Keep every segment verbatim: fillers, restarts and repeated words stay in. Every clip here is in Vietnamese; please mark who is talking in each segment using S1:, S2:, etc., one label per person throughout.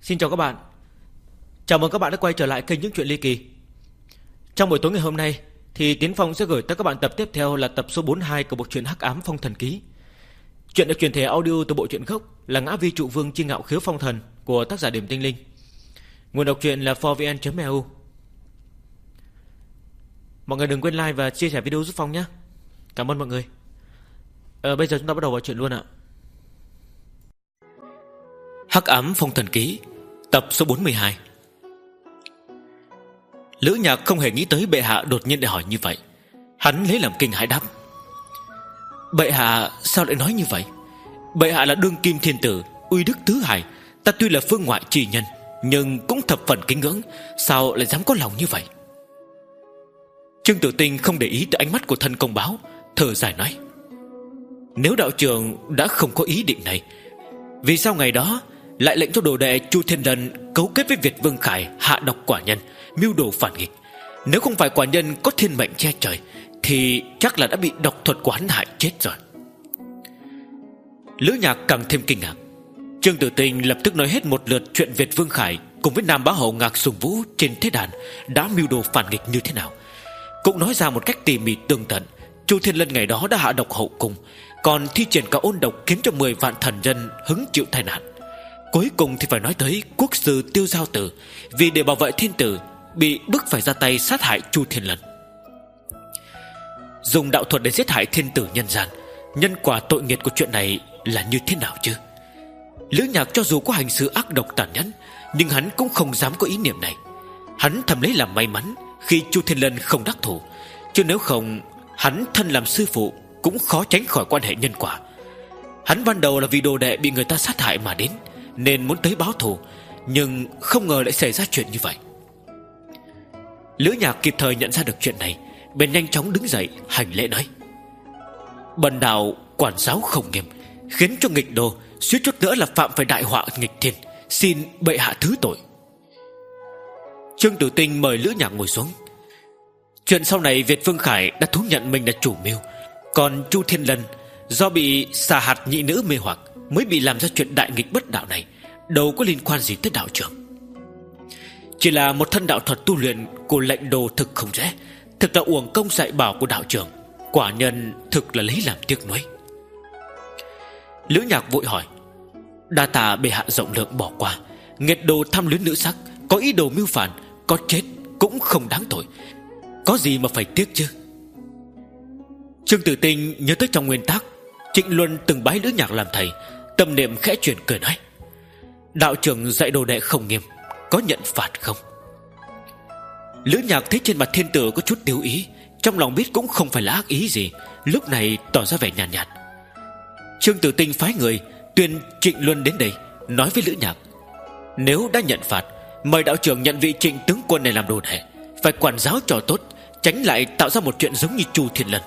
S1: Xin chào các bạn. Chào mừng các bạn đã quay trở lại kênh Những Chuyện Ly Kỳ. Trong buổi tối ngày hôm nay thì Tiến Phong sẽ gửi tới các bạn tập tiếp theo là tập số bốn mươi hai của bộ truyện Hắc Ám Phong Thần Ký. Chuyện được truyền thể audio từ bộ truyện gốc là Ngã Vi Trụ Vương Chi Ngạo Khiếu Phong Thần của tác giả Điểm Tinh Linh. Nguồn đọc truyện là four v n chấm e u. Mọi người đừng quên like và chia sẻ video giúp Phong nhé. Cảm ơn mọi người. Ờ, bây giờ chúng ta bắt đầu vào chuyện luôn ạ. Hắc Ám Phong Thần Ký, tập số bốn mươi hai. Lữ Nhạc không hề nghĩ tới bệ hạ đột nhiên lại hỏi như vậy. Hắn lấy làm kinh hãi đáp: Bệ hạ sao lại nói như vậy? Bệ hạ là đương kim thiên tử, uy đức tứ hải. Ta tuy là phương ngoại trì nhân, nhưng cũng thập phần kính ngưỡng. Sao lại dám có lòng như vậy? Trương Tử Tinh không để ý tới ánh mắt của thân công báo, thở dài nói: Nếu đạo trưởng đã không có ý định này, vì sao ngày đó lại lệnh cho đồ đệ Chu Thiên Lân cấu kết với Việt Vương Khải hạ độc quả nhân, mưu đồ phản nghịch? Nếu không phải quả nhân có thiên mệnh che trời, thì chắc là đã bị độc thuật của hắn hại chết rồi. Lữ Nhạc càng thêm kinh ngạc. Trương Tử Tinh lập tức nói hết một lượt chuyện Việt Vương Khải cùng với Nam Bá Hầu Ngạc Sùng Vũ trên thế đàn đã mưu đồ phản nghịch như thế nào, cũng nói ra một cách tỉ mỉ tường tận. Chu Thiên Lân ngày đó đã hạ độc hậu cung, còn thi triển cả ôn độc khiến cho mười vạn thần dân hứng chịu tai nạn. Cuối cùng thì phải nói tới quốc sư Tiêu Giao Tử, vì để bảo vệ thiên tử bị bức phải ra tay sát hại Chu Thiên Lân. Dùng đạo thuật để giết hại thiên tử nhân gian, nhân quả tội nghiệt của chuyện này là như thế nào chứ? Lữ Nhạc cho dù có hành xử ác độc tàn nhẫn, nhưng hắn cũng không dám có ý niệm này. Hắn thầm lấy làm may mắn khi Chu Thiên Lân không đắc thủ, chứ nếu không, hắn thân làm sư phụ cũng khó tránh khỏi quan hệ nhân quả. Hắn ban đầu là vì đồ đệ bị người ta sát hại mà đến, nên muốn tới báo thù, nhưng không ngờ lại xảy ra chuyện như vậy. Lữ Nhạc kịp thời nhận ra được chuyện này, bèn nhanh chóng đứng dậy hành lễ nói: Bần đạo quản giáo không nghiêm, khiến cho nghịch đồ suýt chút nữa là phạm phải đại họa nghịch thiên, xin bệ hạ thứ tội. Trương Tử Tinh mời Lữ Nhạc ngồi xuống. Chuyện sau này Việt Vương Khải đã thú nhận mình là chủ mưu, còn Chu Thiên Lân do bị xà hạt nhị nữ mê hoặc mới bị làm ra chuyện đại nghịch bất đạo này, đâu có liên quan gì tới đạo trưởng. Chỉ là một thân đạo thuật tu luyện của lệnh đồ thực không dễ, thực là uổng công dạy bảo của đạo trưởng. Quả nhân thực là lấy làm tiếc nuối. Lữ Nhạc vội hỏi: Đa tạ bệ hạ rộng lượng bỏ qua, nghiệt đồ tham luyến nữ sắc, có ý đồ mưu phản, có chết cũng không đáng tội, có gì mà phải tiếc chứ? Trương Tử Tinh nhớ tới trong nguyên tắc Trịnh Luân từng bái Lữ Nhạc làm thầy, tâm niệm khẽ chuyển cười nói: Đạo trưởng dạy đồ đệ không nghiêm, có nhận phạt không? Lữ Nhạc thấy trên mặt thiên tử có chút tiêu ý, trong lòng biết cũng không phải là ác ý gì, lúc này tỏ ra vẻ nhàn nhạt, nhạt. Trương Tử Tinh phái người tuyên Trịnh Luân đến đây, nói với Lữ Nhạc: Nếu đã nhận phạt, mời đạo trưởng nhận vị Trịnh tướng quân này làm đồ đệ, phải quản giáo cho tốt, tránh lại tạo ra một chuyện giống như Chu Thiên Lân.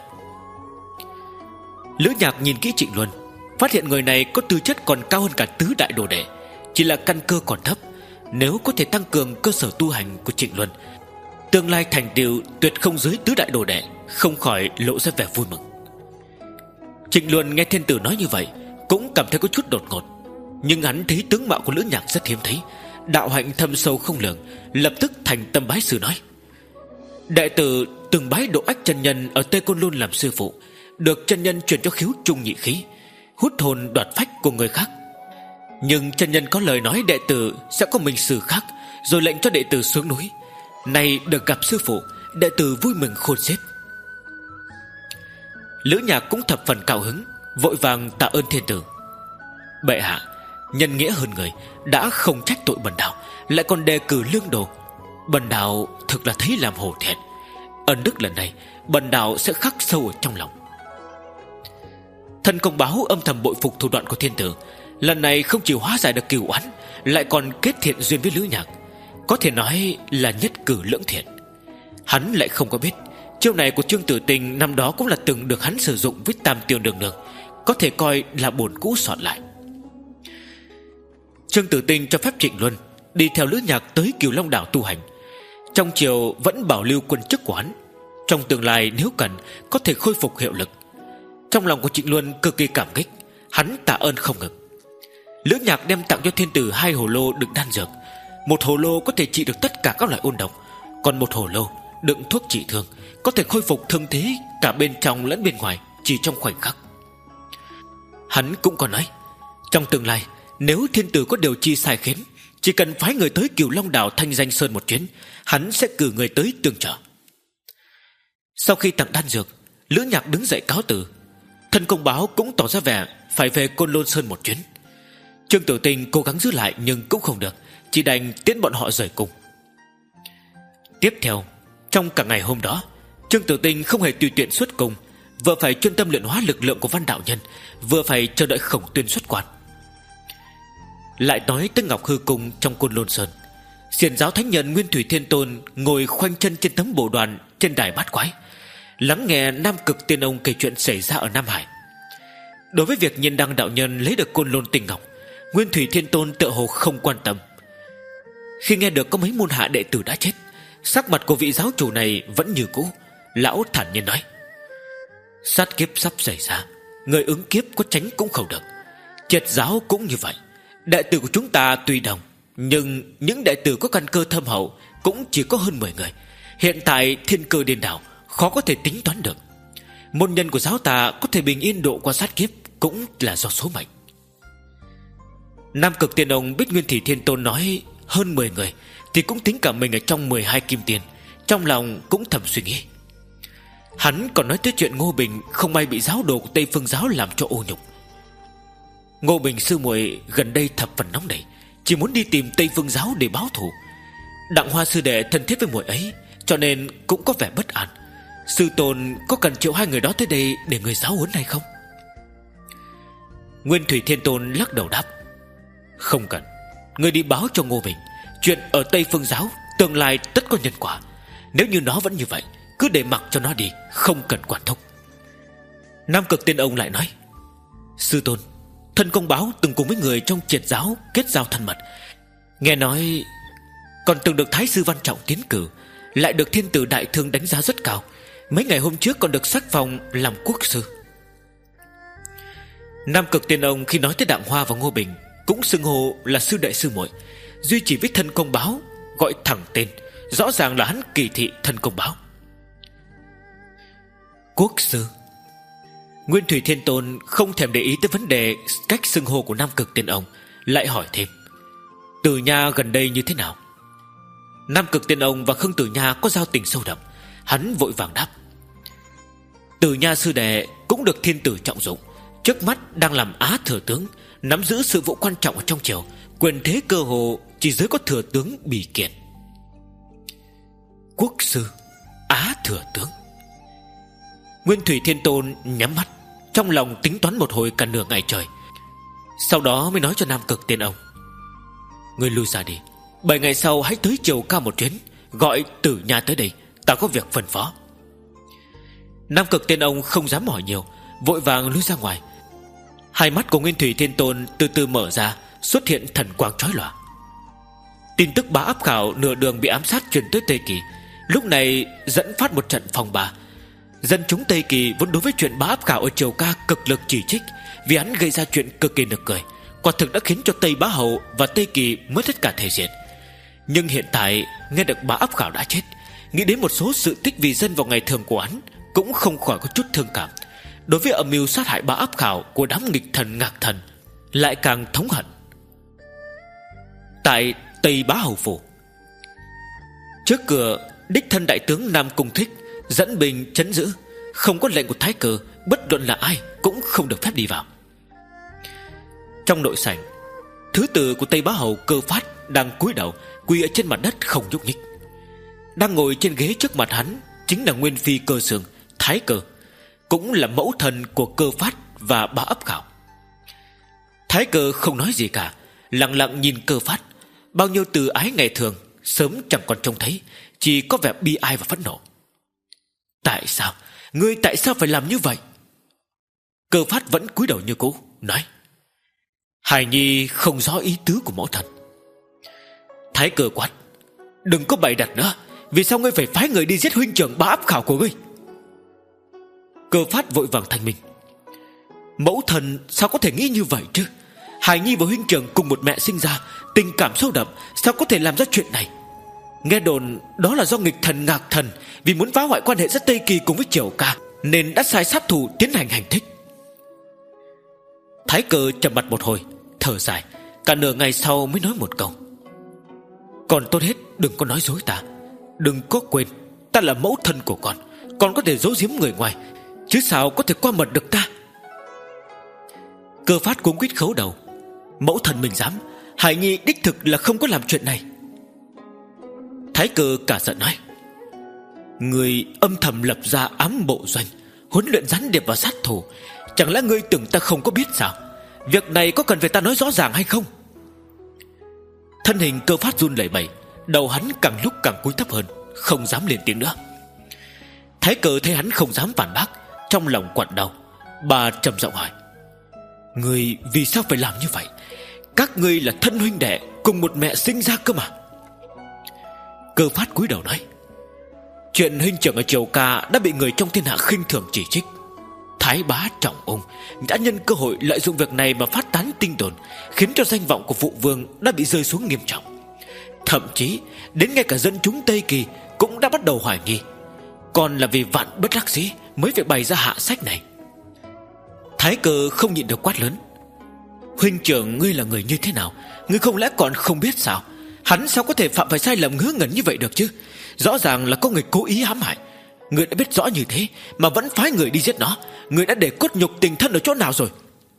S1: Lữ Nhạc nhìn kỹ Trịnh Luân, phát hiện người này có tư chất còn cao hơn cả tứ đại đồ đệ, chỉ là căn cơ còn thấp. Nếu có thể tăng cường cơ sở tu hành của Trịnh Luân, tương lai thành tựu tuyệt không dưới tứ đại đồ đệ, không khỏi lộ ra vẻ vui mừng. Trịnh Luân nghe thiên tử nói như vậy cũng cảm thấy có chút đột ngột, nhưng hắn thấy tướng mạo của Lữ Nhạc rất hiếm thấy, đạo hạnh thâm sâu không lường, lập tức thành tâm bái sư nói: Đệ tử từng bái Độ Ách chân nhân ở Tây Côn Lôn làm sư phụ, được chân nhân truyền cho khiếu trung nhị khí, hút hồn đoạt phách của người khác. Nhưng chân nhân có lời nói đệ tử sẽ có mình xử khác, rồi lệnh cho đệ tử xuống núi. Nay được gặp sư phụ, đệ tử vui mừng khôn xiết. Lữ Nhạc cũng thập phần cao hứng, vội vàng tạ ơn thiên tử: Bệ hạ nhân nghĩa hơn người, đã không trách tội bần đạo, lại còn đề cử lương đồ. Bần đạo thực là thấy làm hổ thẹn, ân đức lần này bần đạo sẽ khắc sâu ở trong lòng. Thân công báo âm thầm bội phục thủ đoạn của thiên tử, lần này không chỉ hóa giải được cừu oán, lại còn kết thiện duyên với Lữ Nhạc, có thể nói là nhất cử lưỡng thiện. Hắn lại không có biết chiêu này của Trương Tử Tinh năm đó cũng là từng được hắn sử dụng với Tam Tiêu Đường Đường, có thể coi là bổn cũ soạn lại. Trương Tử Tinh cho phép Trịnh Luân đi theo Lữ Nhạc tới Cửu Long đảo tu hành, trong triều vẫn bảo lưu quân chức của hắn, trong tương lai nếu cần có thể khôi phục hiệu lực. Trong lòng của Trịnh Luân cực kỳ cảm kích, hắn tạ ơn không ngừng. Lữ Nhạc đem tặng cho thiên tử hai hồ lô đựng đan dược. Một hồ lô có thể trị được tất cả các loại ôn độc, còn một hồ lô đựng thuốc trị thương, có thể khôi phục thương thế cả bên trong lẫn bên ngoài chỉ trong khoảnh khắc. Hắn cũng còn nói, trong tương lai nếu thiên tử có điều chi sai khiến, chỉ cần phái người tới Cửu Long đảo Thanh Danh Sơn một chuyến, hắn sẽ cử người tới tương trợ. Sau khi tặng đan dược, Lữ Nhạc đứng dậy cáo từ. Thân Công Báo cũng tỏ ra vẻ phải về Côn Lôn Sơn một chuyến. Trương Tử Tinh cố gắng giữ lại nhưng cũng không được, chỉ đành tiễn bọn họ rời cung. Tiếp theo, trong cả ngày hôm đó, Trương Tử Tinh không hề tùy tiện xuất cung, vừa phải chuyên tâm luyện hóa lực lượng của Văn đạo nhân, vừa phải chờ đợi Khổng Tuyên xuất quan. Lại nói tới Ngọc Hư Cung trong Côn Lôn Sơn, Xiển giáo thánh nhân Nguyên Thủy Thiên Tôn ngồi khoanh chân trên tấm bồ đoàn trên đài bát quái, lắng nghe Nam Cực Tiên Ông kể chuyện xảy ra ở Nam Hải. Đối với việc Nhiên Đăng đạo nhân lấy được Côn Lôn Tinh Ngọc, Nguyên Thủy Thiên Tôn tựa hồ không quan tâm. Khi nghe được có mấy môn hạ đệ tử đã chết, sắc mặt của vị giáo chủ này vẫn như cũ. Lão thản nhiên nói, sát kiếp sắp xảy ra, người ứng kiếp có tránh cũng không được. Triệt giáo cũng như vậy. Đệ tử của chúng ta tuy đông, nhưng những đệ tử có căn cơ thâm hậu cũng chỉ có hơn mười người. Hiện tại thiên cơ điên đảo, khó có thể tính toán được. Môn nhân của giáo ta có thể bình yên độ qua sát kiếp cũng là do số mệnh. Nam Cực Tiên Ông biết Nguyên Thủy Thiên Tôn nói hơn mười người thì cũng tính cả mình ở trong mười hai kim tiền, trong lòng cũng thầm suy nghĩ. Hắn còn nói tới chuyện Ngô Bình không may bị giáo đồ của Tây Phương giáo làm cho ô nhục. Ngô Bình sư muội gần đây thập phần nóng nảy, chỉ muốn đi tìm Tây Phương giáo để báo thù. Đặng Hoa sư đệ thân thiết với muội ấy, cho nên cũng có vẻ bất an. Sư tôn có cần triệu hai người đó tới đây để người giáo huấn hay không? Nguyên Thủy Thiên Tôn lắc đầu đáp, không cần. Người đi báo cho Ngô Bình, chuyện ở Tây Phương giáo tương lai tất có nhân quả. Nếu như nó vẫn như vậy, cứ để mặc cho nó đi, không cần quản thúc. Nam Cực Tiên Ông lại nói, sư tôn, Thân Công Báo từng cùng với người trong Triệt giáo kết giao thân mật, nghe nói còn từng được Thái sư Văn Trọng tiến cử, lại được thiên tử Đại Thương đánh giá rất cao. Mấy ngày hôm trước còn được sắc phong làm quốc sư. Nam Cực Tiên Ông khi nói tới Đặng Hoa và Ngô Bình cũng xưng hô là sư đệ sư muội, duy chỉ với Thân Công Báo gọi thẳng tên, rõ ràng là hắn kỳ thị Thân Công Báo. Quốc sư. Nguyên Thủy Thiên Tôn không thèm để ý tới vấn đề cách xưng hô của Nam Cực Tiên Ông, lại hỏi thêm, Tử Nha gần đây như thế nào? Nam Cực Tiên Ông và Khương Tử Nha có giao tình sâu đậm, hắn vội vàng đáp, Tử Nha sư đệ cũng được thiên tử trọng dụng, trước mắt đang làm Á thừa tướng, nắm giữ sự vụ quan trọng ở trong triều, quyền thế cơ hồ chỉ dưới có thừa tướng Bỉ Kiệt. Quốc sư, Á thừa tướng. Nguyên Thủy Thiên Tôn nhắm mắt, trong lòng tính toán một hồi cả nửa ngày trời, sau đó mới nói cho Nam Cực Tiên Ông, ngươi lui ra đi, bảy ngày sau hãy tới triều ca một chuyến, gọi Tử Nha tới đây, ta có việc phân phó. Nam Cực Tiên Ông không dám hỏi nhiều, vội vàng lui ra ngoài. Hai mắt của Nguyên Thủy Thiên Tôn từ từ mở ra, xuất hiện thần quang chói lòa. Tin tức Bá Áp Khảo nửa đường bị ám sát truyền tới Tây Kỳ, lúc này dẫn phát một trận phong ba. Dân chúng Tây Kỳ vốn đối với chuyện Bá Áp Khảo ở triều ca cực lực chỉ trích, vì hắn gây ra chuyện cực kỳ nực cười, quả thực đã khiến cho Tây Bá Hầu và Tây Kỳ mất tất cả thể diện. Nhưng hiện tại nghe được Bá Áp Khảo đã chết, nghĩ đến một số sự tích vì dân vào ngày thường của hắn, cũng không khỏi có chút thương cảm. Đối với âm mưu sát hại Bá Áp Khảo của đám nghịch thần Ngạc Thần, lại càng thống hận. Tại Tây Bá Hầu phủ, trước cửa, đích thân đại tướng Nam Cung Thích dẫn binh trấn giữ, không có lệnh của Thái Cơ, bất luận là ai cũng không được phép đi vào. Trong nội sảnh, thứ tử của Tây Bá Hầu Cơ Phát đang cúi đầu quỳ ở trên mặt đất không nhúc nhích. Đang ngồi trên ghế trước mặt hắn chính là Nguyên Phi Cơ Sương, Thái Cơ, cũng là mẫu thần của Cơ Phát và Bá Áp Khảo. Thái Cơ không nói gì cả, lặng lặng nhìn Cơ Phát. Bao nhiêu từ ái ngày thường sớm chẳng còn trông thấy, chỉ có vẻ bi ai và phẫn nộ. Tại sao? Ngươi tại sao phải làm như vậy? Cơ Phát vẫn cúi đầu như cũ, nói, Hải nhi không rõ ý tứ của mẫu thần. Thái Cơ quát, đừng có bày đặt nữa, vì sao ngươi phải phái người đi giết huynh trưởng Bá Áp Khảo của ngươi? Cơ Phát vội vàng thanh minh, mẫu thần sao có thể nghĩ như vậy chứ? Hải nhi và huynh trưởng cùng một mẹ sinh ra, tình cảm sâu đậm, sao có thể làm ra chuyện này? Nghe đồn đó là do nghịch thần Ngạc Thần vì muốn phá hoại quan hệ giữa Tây Kỳ cùng với Triều Ca nên đã sai sát thủ tiến hành hành thích. Thái Cơ trầm mặt một hồi, thở dài, cả nửa ngày sau mới nói một câu: Còn tốt hết đừng có nói dối ta. Đừng có quên, ta là mẫu thân của con. Con có thể giấu giếm người ngoài, chứ sao có thể qua mật được ta? Cơ Phát cuống quýt khấu đầu: Mẫu thân mình dám, Hải nhi đích thực là không có làm chuyện này. Thái Cơ cả giận nói: Người âm thầm lập ra ám bộ doanh, huấn luyện gián điệp và sát thủ, chẳng lẽ ngươi tưởng ta không có biết sao? Việc này có cần phải ta nói rõ ràng hay không? Thân hình Cơ Phát run lẩy bẩy, đầu hắn càng lúc càng cúi thấp hơn, không dám lên tiếng nữa. Thái Cơ thấy hắn không dám phản bác, trong lòng quặn đau. Bà trầm giọng hỏi: Ngươi vì sao phải làm như vậy? Các ngươi là thân huynh đệ, cùng một mẹ sinh ra cơ mà. Cơ Phát cúi đầu nói: Chuyện huynh trưởng ở Triều Ca đã bị người trong thiên hạ khinh thường chỉ trích. Thái bá Trọng Ung đã nhân cơ hội lợi dụng việc này mà phát tán tin đồn, khiến cho danh vọng của phụ vương đã bị rơi xuống nghiêm trọng. Thậm chí đến ngay cả dân chúng Tây Kỳ cũng đã bắt đầu hoài nghi. Còn là vì vạn bất đắc dĩ mới phải bày ra hạ sách này. Thái Cơ không nhịn được quát lớn: Huynh trưởng ngươi là người như thế nào? Ngươi không lẽ còn không biết sao? Hắn sao có thể phạm phải sai lầm ngớ ngẩn như vậy được chứ? Rõ ràng là có người cố ý hãm hại. Ngươi đã biết rõ như thế mà vẫn phái người đi giết nó. Ngươi đã để cốt nhục tình thân ở chỗ nào rồi?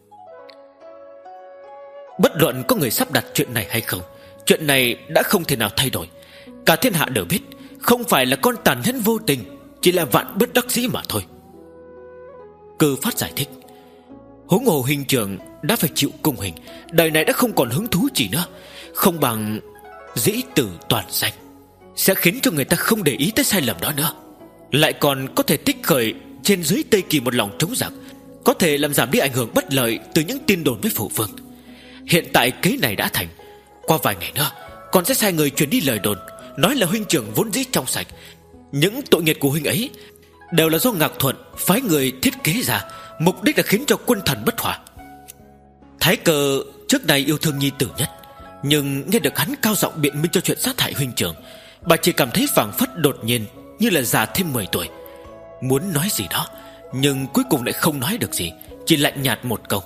S1: Bất luận có người sắp đặt chuyện này hay không, chuyện này đã không thể nào thay đổi. Cả thiên hạ đều biết, không phải là con tàn nhẫn vô tình, chỉ là vạn bất đắc dĩ mà thôi. Cơ Phát giải thích: Huống hồ huynh trưởng đã phải chịu cung hình, đời này đã không còn hứng thú gì nữa. Không bằng dĩ tử toàn danh, sẽ khiến cho người ta không để ý tới sai lầm đó nữa. Lại còn có thể tích khởi trên dưới Tây Kỳ một lòng chống giặc, có thể làm giảm đi ảnh hưởng bất lợi từ những tin đồn với phụ vương. Hiện tại kế này đã thành, qua vài ngày nữa con sẽ sai người truyền đi lời đồn, nói là huynh trưởng vốn dĩ trong sạch. Những tội nghiệp của huynh ấy đều là do Ngạc Thuận phái người thiết kế ra, mục đích là khiến cho quân thần bất hòa. Thái Cơ trước đây yêu thương nhi tử nhất, nhưng nghe được hắn cao giọng biện minh cho chuyện sát hại huynh trưởng, bà chỉ cảm thấy phảng phất đột nhiên như là già thêm mười tuổi. Muốn nói gì đó, nhưng cuối cùng lại không nói được gì, chỉ lạnh nhạt một câu: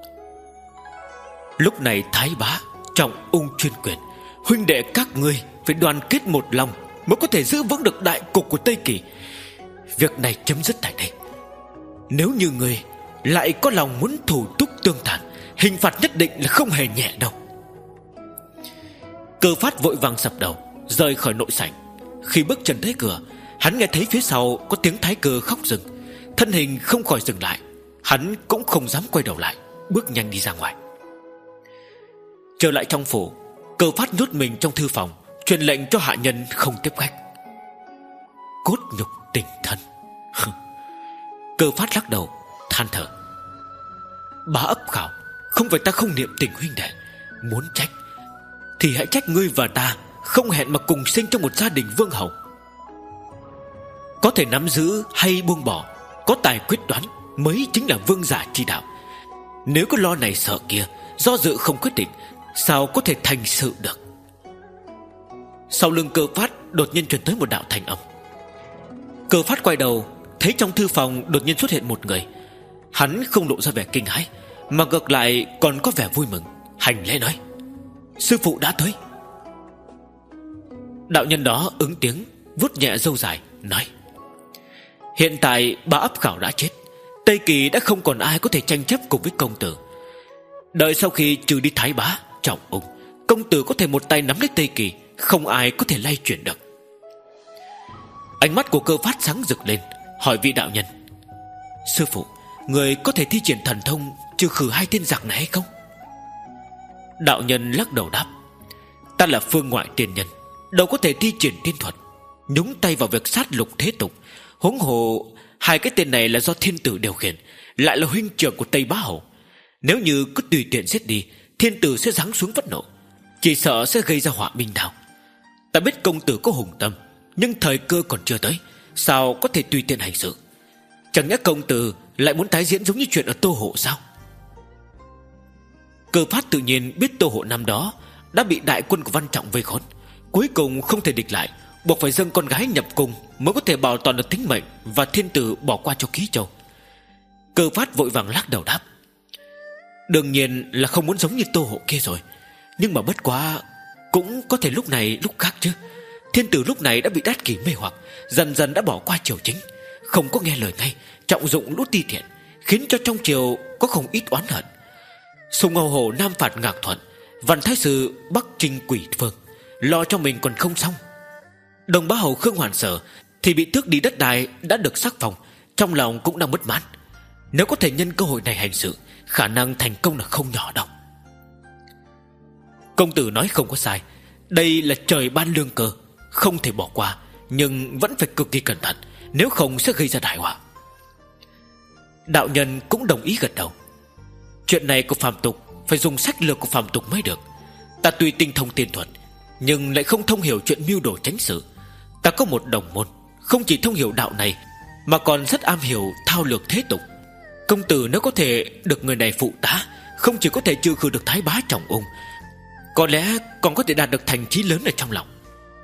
S1: Lúc này Thái bá Trọng Ung chuyên quyền, huynh đệ các ngươi phải đoàn kết một lòng mới có thể giữ vững được đại cục của Tây Kỳ. Việc này chấm dứt tại đây. Nếu như ngươi lại có lòng muốn thủ túc tương tàn, hình phạt nhất định là không hề nhẹ đâu. Cơ Phát vội vàng sập đầu rời khỏi nội sảnh. Khi bước chân tới cửa, hắn nghe thấy phía sau có tiếng Thái Cơ khóc rừng. Thân hình không khỏi dừng lại, hắn cũng không dám quay đầu lại, bước nhanh đi ra ngoài. Trở lại trong phủ, Cơ Phát nhốt mình trong thư phòng, truyền lệnh cho hạ nhân không tiếp khách. Cốt nhục tình thân. Cơ Phát lắc đầu than thở: Bá Ấp Khảo, không phải ta không niệm tình huynh đệ. Muốn trách thì hãy trách ngươi và ta không hẹn mà cùng sinh trong một gia đình vương hầu. Có thể nắm giữ hay buông bỏ, có tài quyết đoán mới chính là vương giả chi đạo. Nếu có lo này sợ kia, do dự không quyết định, sao có thể thành sự được? Sau lưng Cơ Phát đột nhiên truyền tới một đạo thanh âm. Cơ Phát quay đầu, thấy trong thư phòng đột nhiên xuất hiện một người. Hắn không lộ ra vẻ kinh hãi, mà ngược lại còn có vẻ vui mừng, hành lễ nói: Sư phụ đã tới. Đạo nhân đó ứng tiếng, vuốt nhẹ râu dài, nói: Hiện tại Bá Ấp Khảo đã chết, Tây Kỳ đã không còn ai có thể tranh chấp cùng với công tử. Đợi sau khi trừ đi Thái bá Trọng Ung, công tử có thể một tay nắm lấy Tây Kỳ, không ai có thể lay chuyển được. Ánh mắt của Cơ Phát sáng rực lên, hỏi vị đạo nhân: Sư phụ, người có thể thi triển thần thông trừ khử hai tên giặc này hay không? Đạo nhân lắc đầu đáp: Ta là phương ngoại tiên nhân, đâu có thể thi triển tiên thuật, nhúng tay vào việc sát lục thế tục. Huống hồ hai cái tên này là do thiên tử điều khiển, lại là huynh trưởng của Tây Bá Hầu. Nếu như cứ tùy tiện giết đi, thiên tử sẽ giáng xuống phẫn nộ, chỉ sợ sẽ gây ra họa minh đao. Ta biết công tử có hùng tâm, nhưng thời cơ còn chưa tới, sao có thể tùy tiện hành sự? Chẳng nhẽ công tử lại muốn tái diễn giống như chuyện ở Tô Hộ sao? Cơ Phát tự nhiên biết Tô Hộ năm đó đã bị đại quân của Văn Trọng vây khốn, cuối cùng không thể địch lại, buộc phải dâng con gái nhập cung mới có thể bảo toàn được tính mệnh, và thiên tử bỏ qua cho Ký Châu. Cơ Phát vội vàng lắc đầu đáp: đương nhiên là không muốn giống như Tô Hộ kia rồi, nhưng mà bất quá cũng có thể lúc này lúc khác chứ. Thiên tử lúc này đã bị Đát Kỷ mê hoặc, dần dần đã bỏ qua triều chính, không có nghe lời ngay, trọng dụng lũ ti thiện, khiến cho trong triều có không ít oán hận. Sùng Hầu Hổ nam phạt Ngạc Thuận, Văn Thái Sư bắc chinh Quỷ Phương, lo cho mình còn không xong. Đồng Bá Hầu Khương Hoàn Sở thì bị tước đi đất đai đã được sắc phong, trong lòng cũng đang bất mãn. Nếu có thể nhân cơ hội này hành sự, khả năng thành công là không nhỏ đâu. Công tử nói không có sai, đây là trời ban lương cơ, không thể bỏ qua, nhưng vẫn phải cực kỳ cẩn thận, nếu không sẽ gây ra đại họa. Đạo nhân cũng đồng ý gật đầu. Chuyện này của phàm tục phải dùng sách lược của phàm tục mới được. Ta tuy tinh thông tiên thuật, nhưng lại không thông hiểu chuyện mưu đồ chánh sự. Ta có một đồng môn, không chỉ thông hiểu đạo này, mà còn rất am hiểu thao lược thế tục. Công tử nếu có thể được người này phụ tá, không chỉ có thể trừ khử được Thái Bá Trọng Ung, có lẽ còn có thể đạt được thành chí lớn ở trong lòng.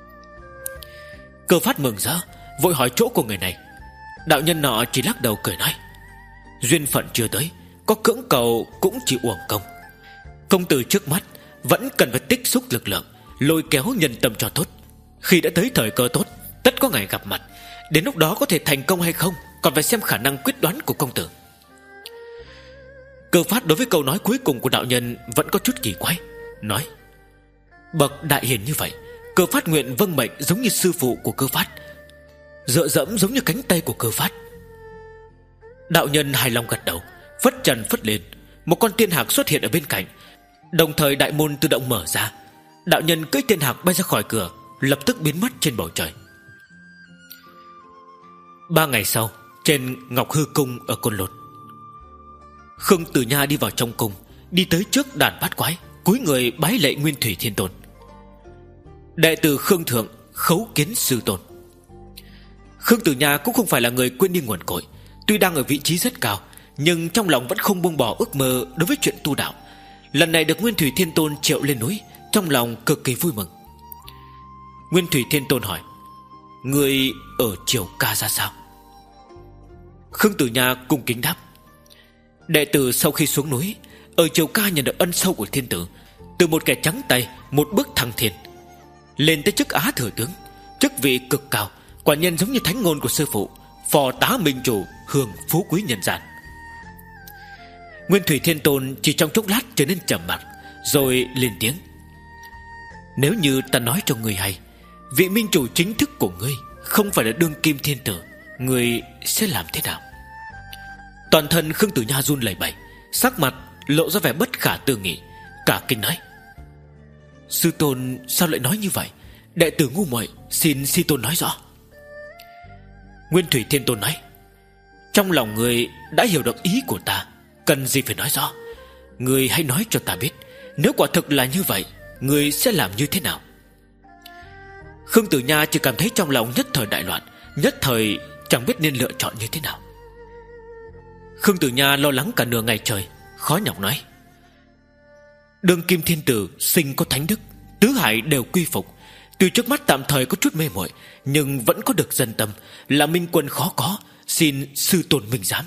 S1: Cơ Phát mừng rỡ, vội hỏi chỗ của người này. Đạo nhân nọ chỉ lắc đầu cười nói: duyên phận chưa tới, có cưỡng cầu cũng chỉ uổng công. Công tử trước mắt vẫn cần phải tích xúc lực lượng, lôi kéo nhân tâm cho tốt. Khi đã tới thời cơ tốt, tất có ngày gặp mặt. Đến lúc đó có thể thành công hay không, còn phải xem khả năng quyết đoán của công tử. Cơ Phát đối với câu nói cuối cùng của đạo nhân vẫn có chút kỳ quái, nói: bậc đại hiền như vậy, Cơ Phát nguyện vâng mệnh giống như sư phụ của Cơ Phát, dựa dẫm giống như cánh tay của Cơ Phát. Đạo nhân hài lòng gật đầu, phất trần phất lên, một con tiên hạc xuất hiện ở bên cạnh. Đồng thời đại môn tự động mở ra, đạo nhân cưỡi tiên hạc bay ra khỏi cửa, lập tức biến mất trên bầu trời. Ba ngày sau, trên Ngọc Hư Cung ở Côn Lôn, Khương Tử Nha đi vào trong cung, đi tới trước đàn bát quái, cúi người bái lạy Nguyên Thủy Thiên Tôn. Đệ tử Khương Thượng khấu kiến sư tôn. Khương Tử Nha cũng không phải là người quên đi nguồn cội, tuy đang ở vị trí rất cao, nhưng trong lòng vẫn không buông bỏ ước mơ đối với chuyện tu đạo. Lần này được Nguyên Thủy Thiên Tôn triệu lên núi, trong lòng cực kỳ vui mừng. Nguyên Thủy Thiên Tôn hỏi: người ở Triều Ca ra sao? Khương Tử Nha cung kính đáp: đệ tử sau khi xuống núi, ở Triều Ca nhận được ân sâu của thiên tử, từ một kẻ trắng tay một bước thăng thiên, lên tới chức Á Thừa Tướng, chức vị cực cao, quả nhân giống như thánh ngôn của sư phụ, phò tá minh chủ, hưởng phú quý nhân gian. Nguyên Thủy Thiên Tôn chỉ trong chốc lát trở nên trầm mặc, rồi lên tiếng: nếu như ta nói cho người hay, vị minh chủ chính thức của ngươi không phải là đương kim thiên tử, ngươi sẽ làm thế nào? Toàn thân Khương Tử Nha run lẩy bẩy, sắc mặt lộ ra vẻ bất khả tư nghị, cả kinh nói: sư tôn sao lại nói như vậy? Đệ tử ngu muội, xin sư tôn nói rõ. Nguyên Thủy Thiên Tôn nói: trong lòng người đã hiểu được ý của ta, cần gì phải nói rõ. Người hãy nói cho ta biết, nếu quả thực là như vậy, người sẽ làm như thế nào? Khương Tử Nha chỉ cảm thấy trong lòng nhất thời đại loạn, nhất thời chẳng biết nên lựa chọn như thế nào. Khương Tử Nha lo lắng cả nửa ngày trời, khó nhọc nói: đương kim thiên tử sinh có thánh đức, tứ hải đều quy phục, tuy trước mắt tạm thời có chút mê muội, nhưng vẫn có được dân tâm, là minh quân khó có, xin sư tôn minh giám.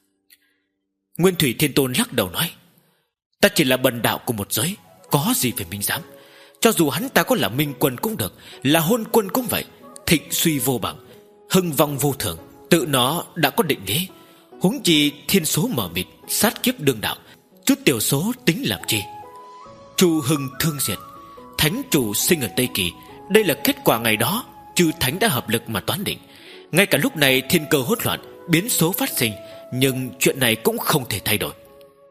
S1: Nguyên Thủy Thiên Tôn lắc đầu nói: ta chỉ là bần đạo của một giới, có gì phải minh giám. Cho dù hắn ta có là minh quân cũng được, là hôn quân cũng vậy, thịnh suy vô bằng, hưng vong vô thường, tự nó đã có định lý. Huống chi thiên số mờ mịt, sát kiếp đương đạo, chút tiểu số tính làm chi? Chu hưng thương diệt, thánh chủ sinh ở Tây Kỳ, đây là kết quả ngày đó chư thánh đã hợp lực mà toán định. Ngay cả lúc này thiên cơ hỗn loạn, biến số phát sinh, nhưng chuyện này cũng không thể thay đổi.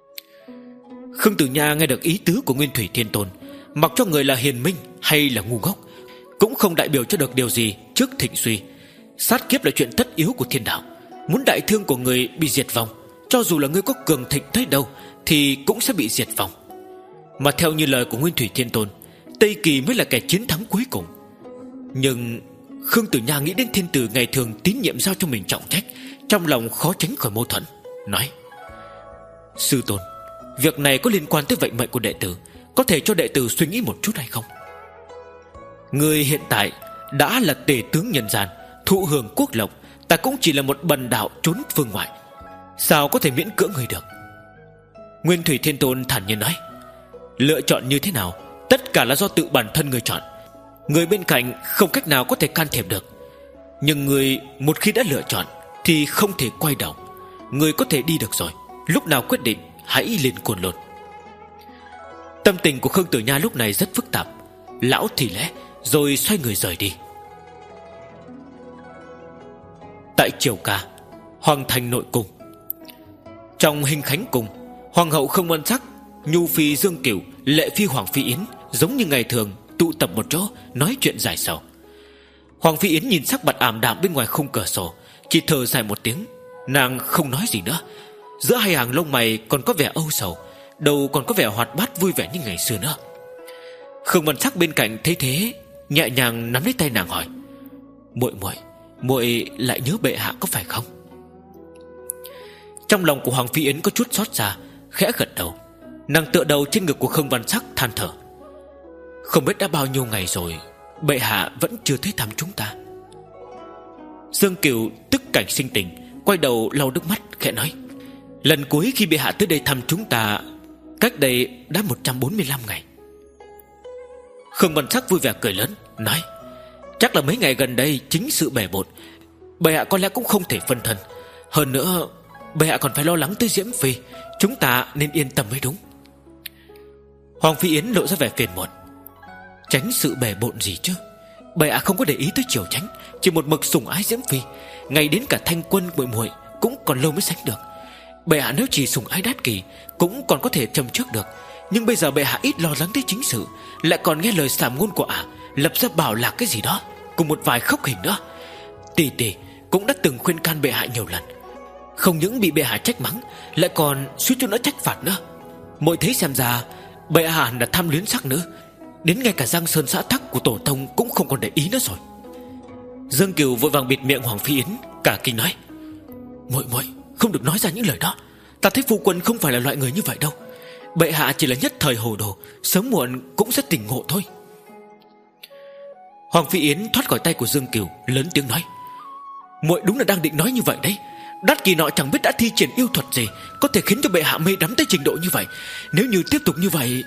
S1: Khương Tử Nha nghe được ý tứ của Nguyên Thủy Thiên Tôn, mặc cho người là hiền minh hay là ngu ngốc, cũng không đại biểu cho được điều gì trước thịnh suy. Sát kiếp là chuyện tất yếu của thiên đạo, muốn đại thương của người bị diệt vong, cho dù là người có cường thịnh tới đâu thì cũng sẽ bị diệt vong. Mà theo như lời của Nguyên Thủy Thiên Tôn, Tây Kỳ mới là kẻ chiến thắng cuối cùng. Nhưng Khương Tử Nha nghĩ đến thiên tử ngày thường tín nhiệm giao cho mình trọng trách, trong lòng khó tránh khỏi mâu thuẫn, nói: sư tôn, Việc này có liên quan tới vận mệnh của đệ tử, có thể cho đệ tử suy nghĩ một chút hay không? Người hiện tại đã là tể tướng nhân gian, thụ hưởng quốc lộc, ta cũng chỉ là một bần đạo trốn phương ngoại, sao có thể miễn cưỡng người được? Nguyên Thủy Thiên Tôn thản nhiên nói: lựa chọn như thế nào, tất cả là do tự bản thân người chọn. Người bên cạnh không cách nào có thể can thiệp được. Nhưng người một khi đã lựa chọn thì không thể quay đầu. Người có thể đi được rồi, lúc nào quyết định hãy lên Côn Lôn. Tâm tình của Khương Tử Nha lúc này rất phức tạp. Lão thì lẽ rồi xoay người rời đi. Tại Triều Ca, Hoàng thành nội cung. Trong Hình Khánh cung, Hoàng hậu Không Ngân Sắc, Nhu Phi Dương Cửu, Lệ Phi Hoàng Phi Yến giống như ngày thường tụ tập một chỗ nói chuyện dài sầu. Hoàng Phi Yến nhìn sắc mặt ảm đạm bên ngoài khung cửa sổ, chỉ thở dài một tiếng. Nàng không nói gì nữa. Giữa hai hàng lông mày còn có vẻ âu sầu, đầu còn có vẻ hoạt bát vui vẻ như ngày xưa nữa. Khương Văn Sắc bên cạnh thấy thế, nhẹ nhàng nắm lấy tay nàng hỏi: muội muội, muội lại nhớ bệ hạ có phải không? Trong lòng của Hoàng Phi Yến có chút xót xa, khẽ gật đầu. Nàng tựa đầu trên ngực của Khương Văn Sắc than thở: không biết đã bao nhiêu ngày rồi, bệ hạ vẫn chưa thấy thăm chúng ta. Dương Cửu tức cảnh sinh tình, quay đầu lau nước mắt khẽ nói: lần cuối khi bệ hạ tới đây thăm chúng ta cách đây đã một trăm bốn mươi lăm ngày. Khương Văn Sắc vui vẻ cười lớn nói: chắc là mấy ngày gần đây chính sự bể bộn, bệ hạ có lẽ cũng không thể phân thân. Hơn nữa bệ hạ còn phải lo lắng tới Diễm Phi, chúng ta nên yên tâm mới đúng. Hoàng Phi Yến lộ ra vẻ phiền muộn: tránh sự bể bộn gì chứ, bệ hạ không có để ý tới Triều Chánh, chỉ một mực sủng ái Diễm Phi, ngay đến cả Thanh Quân muội muội cũng còn lâu mới sánh được. Bệ hạ nếu chỉ sủng ái Đát Kỳ cũng còn có thể châm trước được, nhưng bây giờ bệ hạ ít lo lắng tới chính sự, lại còn nghe lời sàm ngôn của ả, lập ra bảo lạc cái gì đó, cùng một vài khốc hình nữa. Tỷ tỷ cũng đã từng khuyên can bệ hạ nhiều lần, không những bị bệ hạ trách mắng, lại còn suýt chút nữa trách phạt nữa. Muội thấy xem ra bệ hạ là tham luyến sắc nữ, đến ngay cả Giang Sơn xã tắc của tổ tông cũng không còn để ý nữa rồi. Dương Kiều vội vàng bịt miệng Hoàng Phi Yến, cả kinh nói: muội muội không được nói ra những lời đó, ta thấy phu quân không phải là loại người như vậy đâu. Bệ hạ chỉ là nhất thời hồ đồ, sớm muộn cũng sẽ tỉnh ngộ thôi. Hoàng Phi Yến thoát khỏi tay của Dương Kiều, lớn tiếng nói: muội đúng là đang định nói như vậy đấy. Đát Kỳ nọ chẳng biết đã thi triển yêu thuật gì, có thể khiến cho bệ hạ mê đắm tới trình độ như vậy. Nếu như tiếp tục như vậy...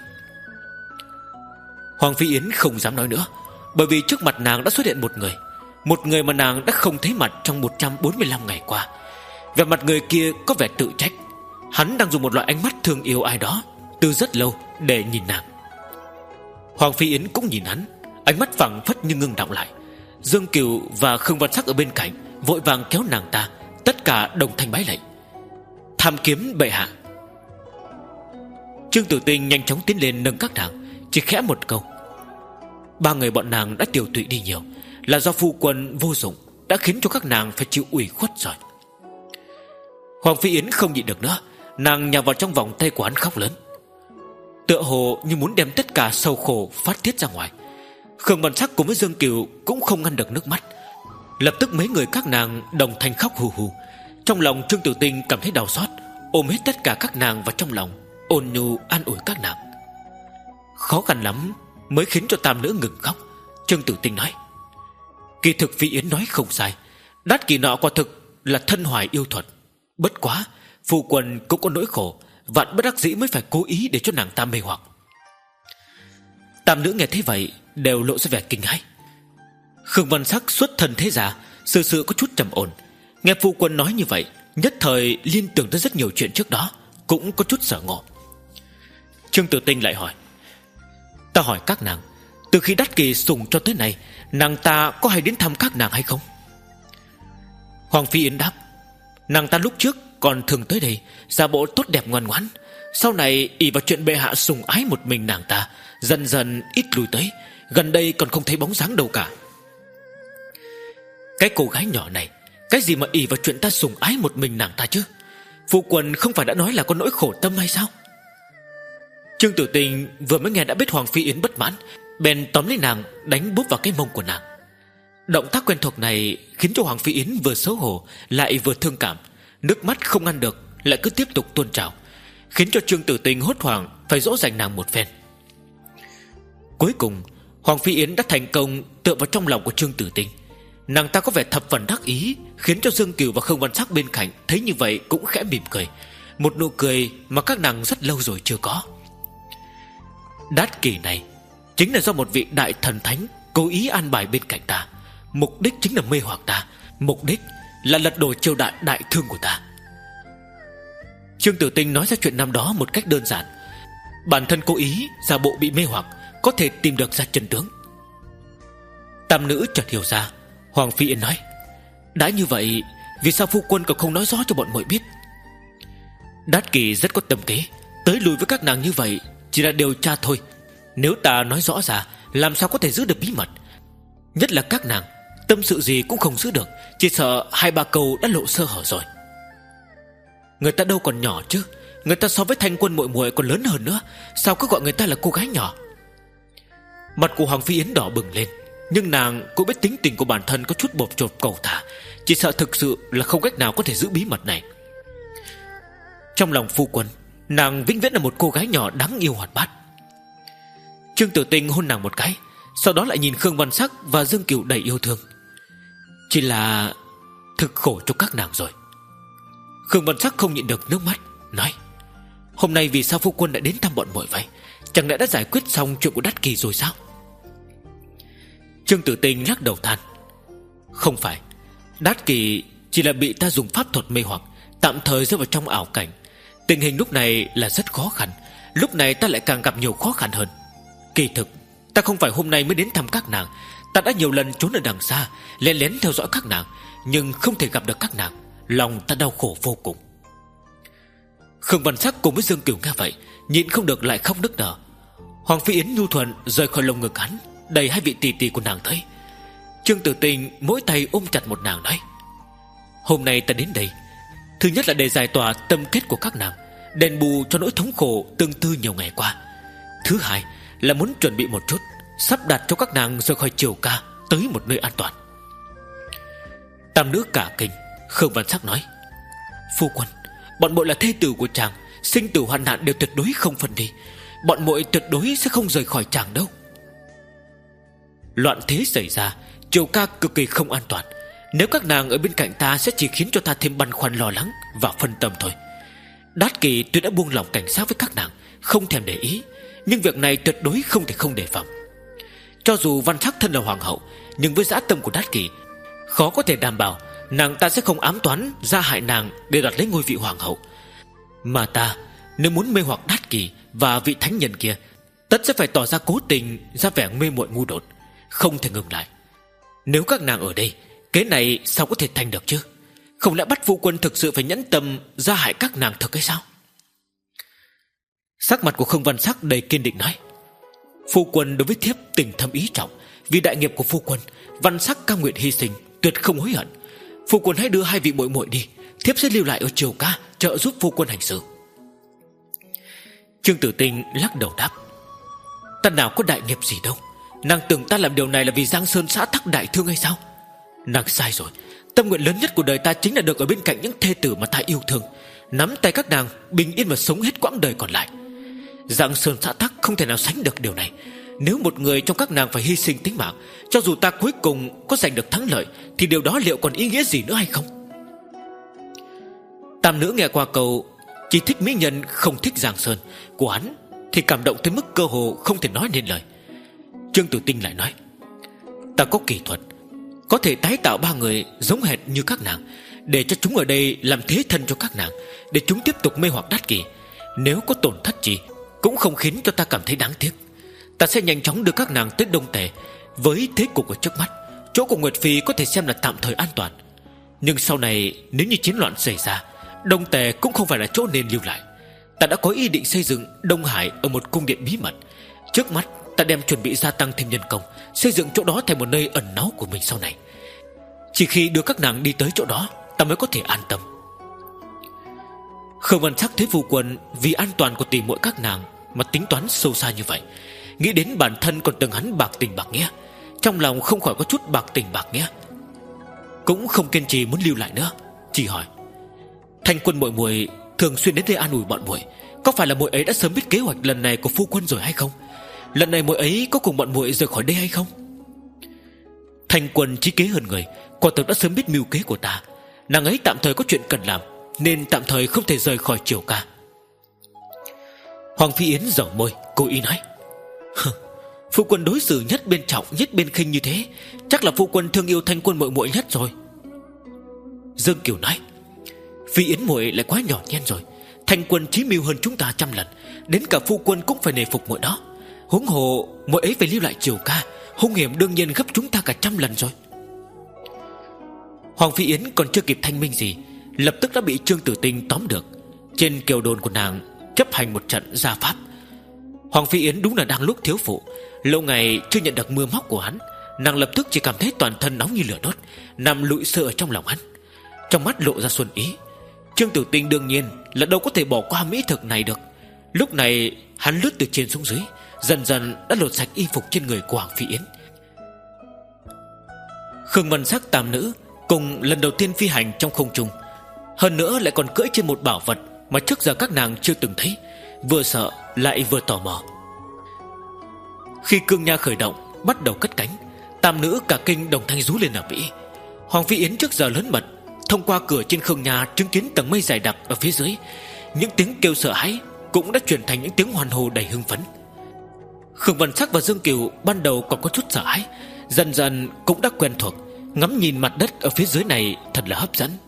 S1: Hoàng Phi Yến không dám nói nữa, bởi vì trước mặt nàng đã xuất hiện một người, một người mà nàng đã không thấy mặt trong một trăm bốn mươi lăm ngày qua. Về mặt người kia có vẻ tự trách, hắn đang dùng một loại ánh mắt thương yêu ai đó từ rất lâu để nhìn nàng. Hoàng Phi Yến cũng nhìn hắn, ánh mắt phẳng phất như ngưng đọng lại. Dương Kiều và Khương Văn Sắc ở bên cạnh vội vàng kéo nàng ta, tất cả đồng thanh bái lạy: tham kiếm bệ hạ. Trương Tử Tinh nhanh chóng tiến lên nâng các nàng, chỉ khẽ một câu: ba người bọn nàng đã tiêu tụy đi nhiều, là do phu quân vô dụng đã khiến cho các nàng phải chịu ủy khuất rồi. Hoàng Phi Yến không nhịn được nữa, nàng nhào vào trong vòng tay của hắn khóc lớn, tựa hồ như muốn đem tất cả sầu khổ phát tiết ra ngoài. Khương Văn Sắc cùng với Dương Kiều cũng không ngăn được nước mắt. Lập tức mấy người các nàng đồng thanh khóc hù hù. Trong lòng Trương Tử Tinh cảm thấy đau xót, ôm hết tất cả các nàng vào trong lòng, ôn nhu an ủi các nàng. Khó khăn lắm mới khiến cho tam nữ ngừng khóc. Trương Tử Tinh nói: kỳ thực Phi Yến nói không sai, Đát Kỳ nọ quả thực là thân hoài yêu thuật. Bất quá phu quân cũng có nỗi khổ, vạn bất đắc dĩ mới phải cố ý để cho nàng ta mê hoặc. Tam nữ nghe thấy vậy đều lộ ra vẻ kinh hãi. Khương Văn Sắc xuất thân thế giả, sự sự có chút trầm ổn, nghe phu quân nói như vậy, nhất thời liên tưởng tới rất nhiều chuyện trước đó, cũng có chút sở ngộ. Trương Tử Tinh lại hỏi: ta hỏi các nàng, từ khi Đát Kỳ sủng cho tới nay, nàng ta có hay đến thăm các nàng hay không? Hoàng Phi Yến đáp: nàng ta lúc trước còn thường tới đây, giả bộ tốt đẹp ngoan ngoãn. Sau này ỷ vào chuyện bệ hạ sủng ái một mình nàng ta, dần dần ít lui tới, gần đây còn không thấy bóng dáng đâu cả. Cái cô gái nhỏ này, cái gì mà ỷ vào chuyện ta sủng ái một mình nàng ta chứ? Phu quân không phải đã nói là có nỗi khổ tâm hay sao? Trương Tử Tinh vừa mới nghe đã biết Hoàng Phi Yến bất mãn, bèn tóm lấy nàng đánh búp vào cái mông của nàng. Động tác quen thuộc này khiến cho Hoàng Phi Yến vừa xấu hổ lại vừa thương cảm, nước mắt không ngăn được lại cứ tiếp tục tuôn trào. khiến cho Trương Tử Tinh hốt hoảng phải dỗ dành nàng một phen. Cuối cùng Hoàng Phi Yến đã thành công tựa vào trong lòng của Trương Tử Tinh. Nàng ta có vẻ thập phần đắc ý, khiến cho Dương Cửu và Khương Văn Sắc bên cạnh thấy như vậy cũng khẽ mỉm cười, một nụ cười mà các nàng rất lâu rồi chưa có. Đát kỷ này chính là do một vị đại thần thánh cố ý an bài bên cạnh ta, mục đích chính là mê hoặc ta, mục đích là lật đổ triều đại đại thương của ta. Trương Tử Tinh nói ra chuyện năm đó một cách đơn giản. Bản thân cố ý giả bộ bị mê hoặc, có thể tìm được ra chân tướng. Tam nữ chợt hiểu ra. Hoàng Phi Yên nói: đã như vậy, vì sao phu quân còn không nói rõ cho bọn muội biết? Đát Kỳ rất có tâm kế, tới lùi với các nàng như vậy chỉ là điều tra thôi. Nếu ta nói rõ ra, làm sao có thể giữ được bí mật? Nhất là các nàng, tâm sự gì cũng không giữ được, chỉ sợ hai ba câu đã lộ sơ hở rồi. Người ta đâu còn nhỏ chứ, người ta so với Thanh Quân muội muội còn lớn hơn nữa, sao cứ gọi người ta là cô gái nhỏ? Mặt của Hoàng Phi Yến đỏ bừng lên, nhưng nàng cũng biết tính tình của bản thân có chút bộp chộp cầu thả, chỉ sợ thực sự là không cách nào có thể giữ bí mật này. Trong lòng phu quân, nàng vĩnh viễn là một cô gái nhỏ đáng yêu hoạt bát. Trương Tử Tinh hôn nàng một cái, sau đó lại nhìn Khương Văn Sắc và Dương Cửu đầy yêu thương. Chỉ là thực khổ cho các nàng rồi. Khương Văn Sắc không nhịn được nước mắt, nói: hôm nay vì sao phu quân lại đến thăm bọn muội vậy? Chẳng lẽ đã giải quyết xong chuyện của Đát Kỳ rồi sao? Trương Tử Tinh lắc đầu than: không phải, Đát Kỳ chỉ là bị ta dùng pháp thuật mê hoặc, tạm thời rơi vào trong ảo cảnh. Tình hình lúc này là rất khó khăn, lúc này ta lại càng gặp nhiều khó khăn hơn. Kỳ thực ta không phải hôm nay mới đến thăm các nàng, ta đã nhiều lần trốn ở đằng xa, lén lén theo dõi các nàng, nhưng không thể gặp được các nàng, lòng ta đau khổ vô cùng. Khương Văn Sắc cùng với Dương Cửu nghe vậy, nhịn không được lại khóc nức nở. Hoàng Phi Yến nhu thuận rời khỏi lồng ngực hắn, đẩy hai vị tỷ tỷ của nàng tới. Trương Tử Tình mỗi tay ôm chặt một nàng nói: hôm nay ta đến đây, thứ nhất là để giải tỏa tâm kết của các nàng, đền bù cho nỗi thống khổ tương tư nhiều ngày qua. Thứ hai là muốn chuẩn bị một chút, sắp đặt cho các nàng rời khỏi triều ca, tới một nơi an toàn. Tam nữ cả kinh. Khương Văn Sắc nói: phu quân, bọn muội là thê tử của chàng, sinh tử hoạn nạn đều tuyệt đối không phân đi, bọn muội tuyệt đối sẽ không rời khỏi chàng đâu. Loạn thế xảy ra, triều ca cực kỳ không an toàn, nếu các nàng ở bên cạnh ta sẽ chỉ khiến cho ta thêm băn khoăn lo lắng và phân tâm thôi. Đát Kỳ tuy đã buông lòng cảnh sát với các nàng, không thèm để ý, nhưng việc này tuyệt đối không thể không đề phòng. Cho dù Văn Sắc thân là hoàng hậu, nhưng với dã tâm của Đát Kỳ, khó có thể đảm bảo nàng ta sẽ không ám toán ra hại nàng để đoạt lấy ngôi vị hoàng hậu. Mà ta nếu muốn mê hoặc Đát Kỳ và vị thánh nhân kia, tất sẽ phải tỏ ra cố tình, ra vẻ mê muội ngu dốt, không thể ngừng lại. Nếu các nàng ở đây, kế này sao có thể thành được chứ? Không lẽ bắt phu quân thực sự phải nhẫn tâm ra hại các nàng thật hay sao? Sắc mặt của Khương Văn Sắc đầy kiên định nói: phu quân đối với thiếp tình thâm ý trọng, vì đại nghiệp của phu quân, Văn Sắc cam nguyện hy sinh, tuyệt không hối hận. Phu quân hãy đưa hai vị muội muội đi, thiếp sẽ lưu lại ở triều ca trợ giúp phu quân hành sự. Trương Tử Tinh lắc đầu đáp: ta nào có đại nghiệp gì đâu, nàng tưởng ta làm điều này là vì Giang Sơn xã tắc đại thương hay sao? Nàng sai rồi, tâm nguyện lớn nhất của đời ta chính là được ở bên cạnh những thê tử mà ta yêu thương, nắm tay các nàng bình yên và sống hết quãng đời còn lại. Giang Sơn xã tắc không thể nào sánh được điều này. Nếu một người trong các nàng phải hy sinh tính mạng, cho dù ta cuối cùng có giành được thắng lợi, thì điều đó liệu còn ý nghĩa gì nữa hay không? Tam nữ nghe qua câu chỉ thích mỹ nhân không thích Giang Sơn của hắn thì cảm động tới mức cơ hồ không thể nói nên lời. Trương Tử Tinh lại nói: ta có kỹ thuật, có thể tái tạo ba người giống hệt như các nàng, để cho chúng ở đây làm thế thân cho các nàng, để chúng tiếp tục mê hoặc Đát Kỳ. Nếu có tổn thất gì cũng không khiến cho ta cảm thấy đáng tiếc. Ta sẽ nhanh chóng đưa các nàng tới Đông Tề. Với thế cục ở trước mắt, chỗ của Nguyệt Phi có thể xem là tạm thời an toàn, nhưng sau này nếu như chiến loạn xảy ra, Đông Tề cũng không phải là chỗ nên lưu lại. Ta đã có ý định xây dựng Đông Hải ở một cung điện bí mật. Trước mắt ta đem chuẩn bị gia tăng thêm nhân công, xây dựng chỗ đó thành một nơi ẩn náu của mình sau này. Chỉ khi đưa các nàng đi tới chỗ đó, ta mới có thể an tâm. Khương Văn Sắc thấy phu quân vì an toàn của tỷ muội các nàng mà tính toán sâu xa như vậy, nghĩ đến bản thân còn từng hắn bạc tình bạc nghĩa, trong lòng không khỏi có chút bạc tình bạc nghĩa, cũng không kiên trì muốn lưu lại nữa, chỉ hỏi: Thanh Quân muội muội thường xuyên đến đây an ủi bọn muội, Có phải là muội ấy đã sớm biết kế hoạch lần này của phu quân rồi hay không? Lần này muội ấy có cùng bọn muội rời khỏi đây hay không? Thanh Quân trí kế hơn người, quả thực đã sớm biết mưu kế của ta. Nàng ấy tạm thời có chuyện cần làm, nên tạm thời không thể rời khỏi Triều Ca. Hoàng Phi Yến dở môi, cố ý nói: phu quân đối xử nhất bên trọng nhất bên khinh như thế, chắc là phu quân thương yêu Thanh Quân muội muội nhất rồi. Dương Kiều nói: Phi Yến muội lại quá nhỏ nhen rồi. Thanh Quân trí mưu hơn chúng ta trăm lần, đến cả phu quân cũng phải nể phục muội đó. Huống hồ muội ấy phải lưu lại Triều Ca, hung hiểm đương nhiên gấp chúng ta cả trăm lần rồi. Hoàng Phi Yến còn chưa kịp thanh minh gì, lập tức đã bị Trương Tử Tinh tóm được. Trên kiều đồn của nàng chấp hành một trận gia pháp. Hoàng Phi Yến đúng là đang lúc thiếu phụ, lâu ngày chưa nhận được mưa móc của hắn. Nàng lập tức chỉ cảm thấy toàn thân nóng như lửa đốt, nằm lụi sợ ở trong lòng hắn. Trong mắt lộ ra xuân ý. Trương Tử Tinh đương nhiên là đâu có thể bỏ qua mỹ thực này được. Lúc này hắn lướt từ trên xuống dưới, dần dần đã lột sạch y phục trên người của Hoàng Phi Yến. Khương Vân Sắc tam nữ cùng lần đầu tiên phi hành trong không trung, hơn nữa lại còn cưỡi trên một bảo vật mà trước giờ các nàng chưa từng thấy, vừa sợ lại vừa tò mò. Khi cương nha khởi động bắt đầu cất cánh, tam nữ cả kinh đồng thanh rú lên ở mỹ. Hoàng Phi Yến trước giờ lớn mật thông qua cửa trên Khương Nha chứng kiến tầng mây dày đặc ở phía dưới, những tiếng kêu sợ hãi cũng đã chuyển thành những tiếng hoan hô đầy hưng phấn. Khương Vân Sắc và Dương Kiều ban đầu còn có chút sợ hãi, dần dần cũng đã quen thuộc, ngắm nhìn mặt đất ở phía dưới này thật là hấp dẫn.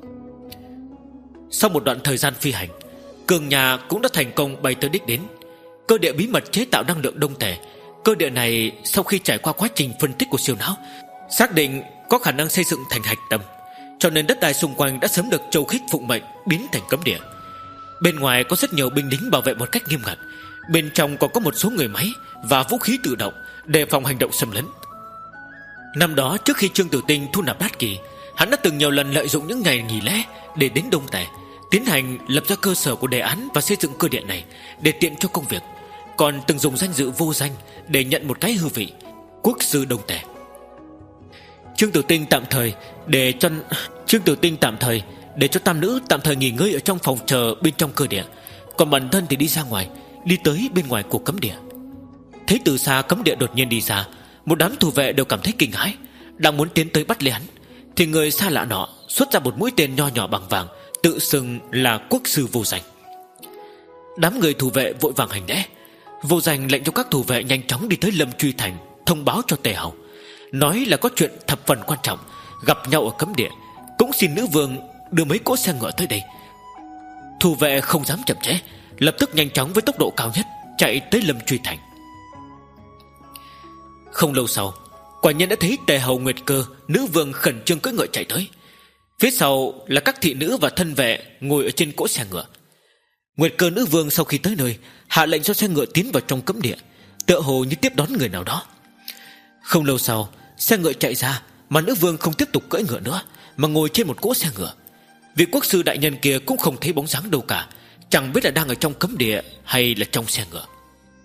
S1: Sau một đoạn thời gian phi hành, Cường Nha cũng đã thành công bay tới đích đến. Cơ địa bí mật chế tạo năng lượng đông tề. Cơ địa này sau khi trải qua quá trình phân tích của siêu não, xác định có khả năng xây dựng thành hạch tâm, cho nên đất đai xung quanh đã sớm được Châu Khích phụng mệnh biến thành cấm địa. Bên ngoài có rất nhiều binh lính bảo vệ một cách nghiêm ngặt, bên trong còn có một số người máy và vũ khí tự động đề phòng hành động xâm lấn. Năm đó trước khi Trương Tử Tinh thu nạp Đát Kỳ, hắn đã từng nhiều lần lợi dụng những ngày nghỉ lễ để đến Đông Tề, tiến hành lập ra cơ sở của đề án và xây dựng cơ địa này để tiện cho công việc, còn từng dùng danh dự vô danh để nhận một cái hư vị quốc sư Đông Tề. Trương Tử Tinh tạm thời để cho Trương Tử Tinh tạm thời để cho tam nữ tạm thời nghỉ ngơi ở trong phòng chờ bên trong cơ địa, còn bản thân thì đi ra ngoài, đi tới bên ngoài của cấm địa. Thấy từ xa cấm địa đột nhiên đi ra, một đám thủ vệ đều cảm thấy kinh hãi, đang muốn tiến tới bắt lấy hắn, thì người xa lạ nọ xuất ra một mũi tên nho nhỏ bằng vàng, tự xưng là quốc sư Vô Danh. Đám người thủ vệ vội vàng hành lễ. Vô Danh lệnh cho các thủ vệ nhanh chóng đi tới Lâm Truy Thành thông báo cho Tề Hầu, nói là có chuyện thập phần quan trọng, gặp nhau ở cấm địa, cũng xin nữ vương đưa mấy cỗ xe ngựa tới đây. Thủ vệ không dám chậm trễ, lập tức nhanh chóng với tốc độ cao nhất chạy tới Lâm Truy Thành. Không lâu sau, quả nhiên đã thấy Tề Hầu Nguyệt Cơ nữ vương khẩn trương cưỡi ngựa chạy tới. Phía sau là các thị nữ và thân vệ ngồi ở trên cỗ xe ngựa. Nguyệt Cơ nữ vương sau khi tới nơi, hạ lệnh cho xe ngựa tiến vào trong cấm địa, tựa hồ như tiếp đón người nào đó. Không lâu sau, xe ngựa chạy ra, mà nữ vương không tiếp tục cưỡi ngựa nữa, mà ngồi trên một cỗ xe ngựa. Vị quốc sư đại nhân kia cũng không thấy bóng dáng đâu cả, chẳng biết là đang ở trong cấm địa hay là trong xe ngựa.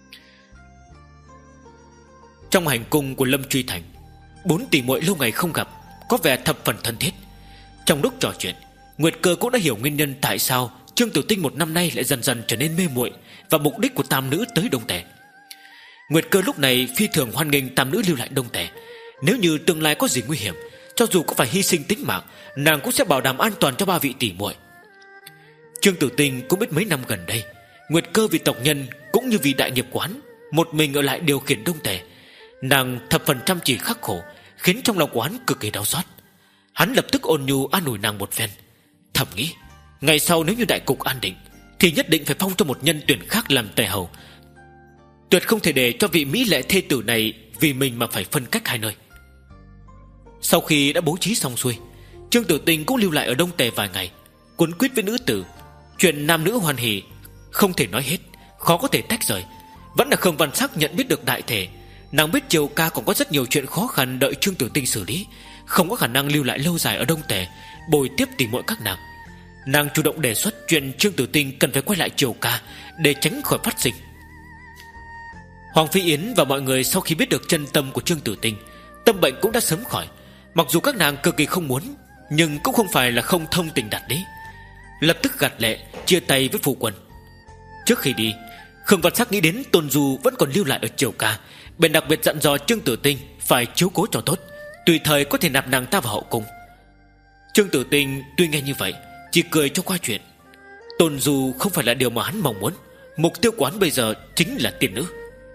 S1: Trong hành cung của Lâm Truy Thành, bốn tỷ muội lâu ngày không gặp, có vẻ thập phần thân thiết. Trong lúc trò chuyện, Nguyệt Cơ cũng đã hiểu nguyên nhân tại sao Trương Tử Tinh một năm nay lại dần dần trở nên mê muội và mục đích của tam nữ tới Đông Tề. Nguyệt Cơ lúc này phi thường hoan nghênh tam nữ lưu lại Đông Tề. Nếu như tương lai có gì nguy hiểm, cho dù có phải hy sinh tính mạng, nàng cũng sẽ bảo đảm an toàn cho ba vị tỷ muội. Trương Tử Tinh cũng biết mấy năm gần đây, Nguyệt Cơ vì tộc nhân cũng như vì đại nghiệp quán, một mình ở lại điều khiển Đông Tề. Nàng thập phần chăm chỉ khắc khổ, khiến trong lòng của hắn cực kỳ đau xót. Hắn lập tức ôn nhu an ủi nàng một phen, thầm nghĩ ngày sau nếu như đại cục an định thì nhất định phải phong cho một nhân tuyển khác làm Tề Hầu, tuyệt không thể để cho vị mỹ lệ thê tử này vì mình mà phải phân cách hai nơi. Sau khi đã bố trí xong xuôi, Trương Tử Tinh cũng lưu lại ở Đông Tề vài ngày, cuốn quýt với nữ tử. Chuyện nam nữ hoan hỉ không thể nói hết, khó có thể tách rời. Vẫn là Khương Văn Sắc nhận biết được đại thể. Nàng biết Triều Ca còn có rất nhiều chuyện khó khăn đợi Trương Tử Tinh xử lý, không có khả năng lưu lại lâu dài ở Đông Tề bồi tiếp tỉ muội các nàng. Nàng chủ động đề xuất chuyện Trương Tử Tinh cần phải quay lại Triều Ca để tránh khỏi phát sinh. Hoàng Phi Yến và mọi người sau khi biết được chân tâm của Trương Tử Tinh, tâm bệnh cũng đã sớm khỏi. Mặc dù các nàng cực kỳ không muốn, nhưng cũng không phải là không thông tình đạt lý. Lập tức gạt lệ chia tay với phu quân. Trước khi đi, Khương Văn Sắc nghĩ đến Tôn Du vẫn còn lưu lại ở Triều Ca, bèn đặc biệt dặn dò Trương Tử Tinh phải chiếu cố cho tốt, tùy thời có thể nạp nàng ta vào hậu cung. Trương Tử Tinh tuy nghe như vậy chỉ cười cho qua chuyện. Tôn Du không phải là điều mà hắn mong muốn. Mục tiêu của hắn bây giờ chính là tiên nữ.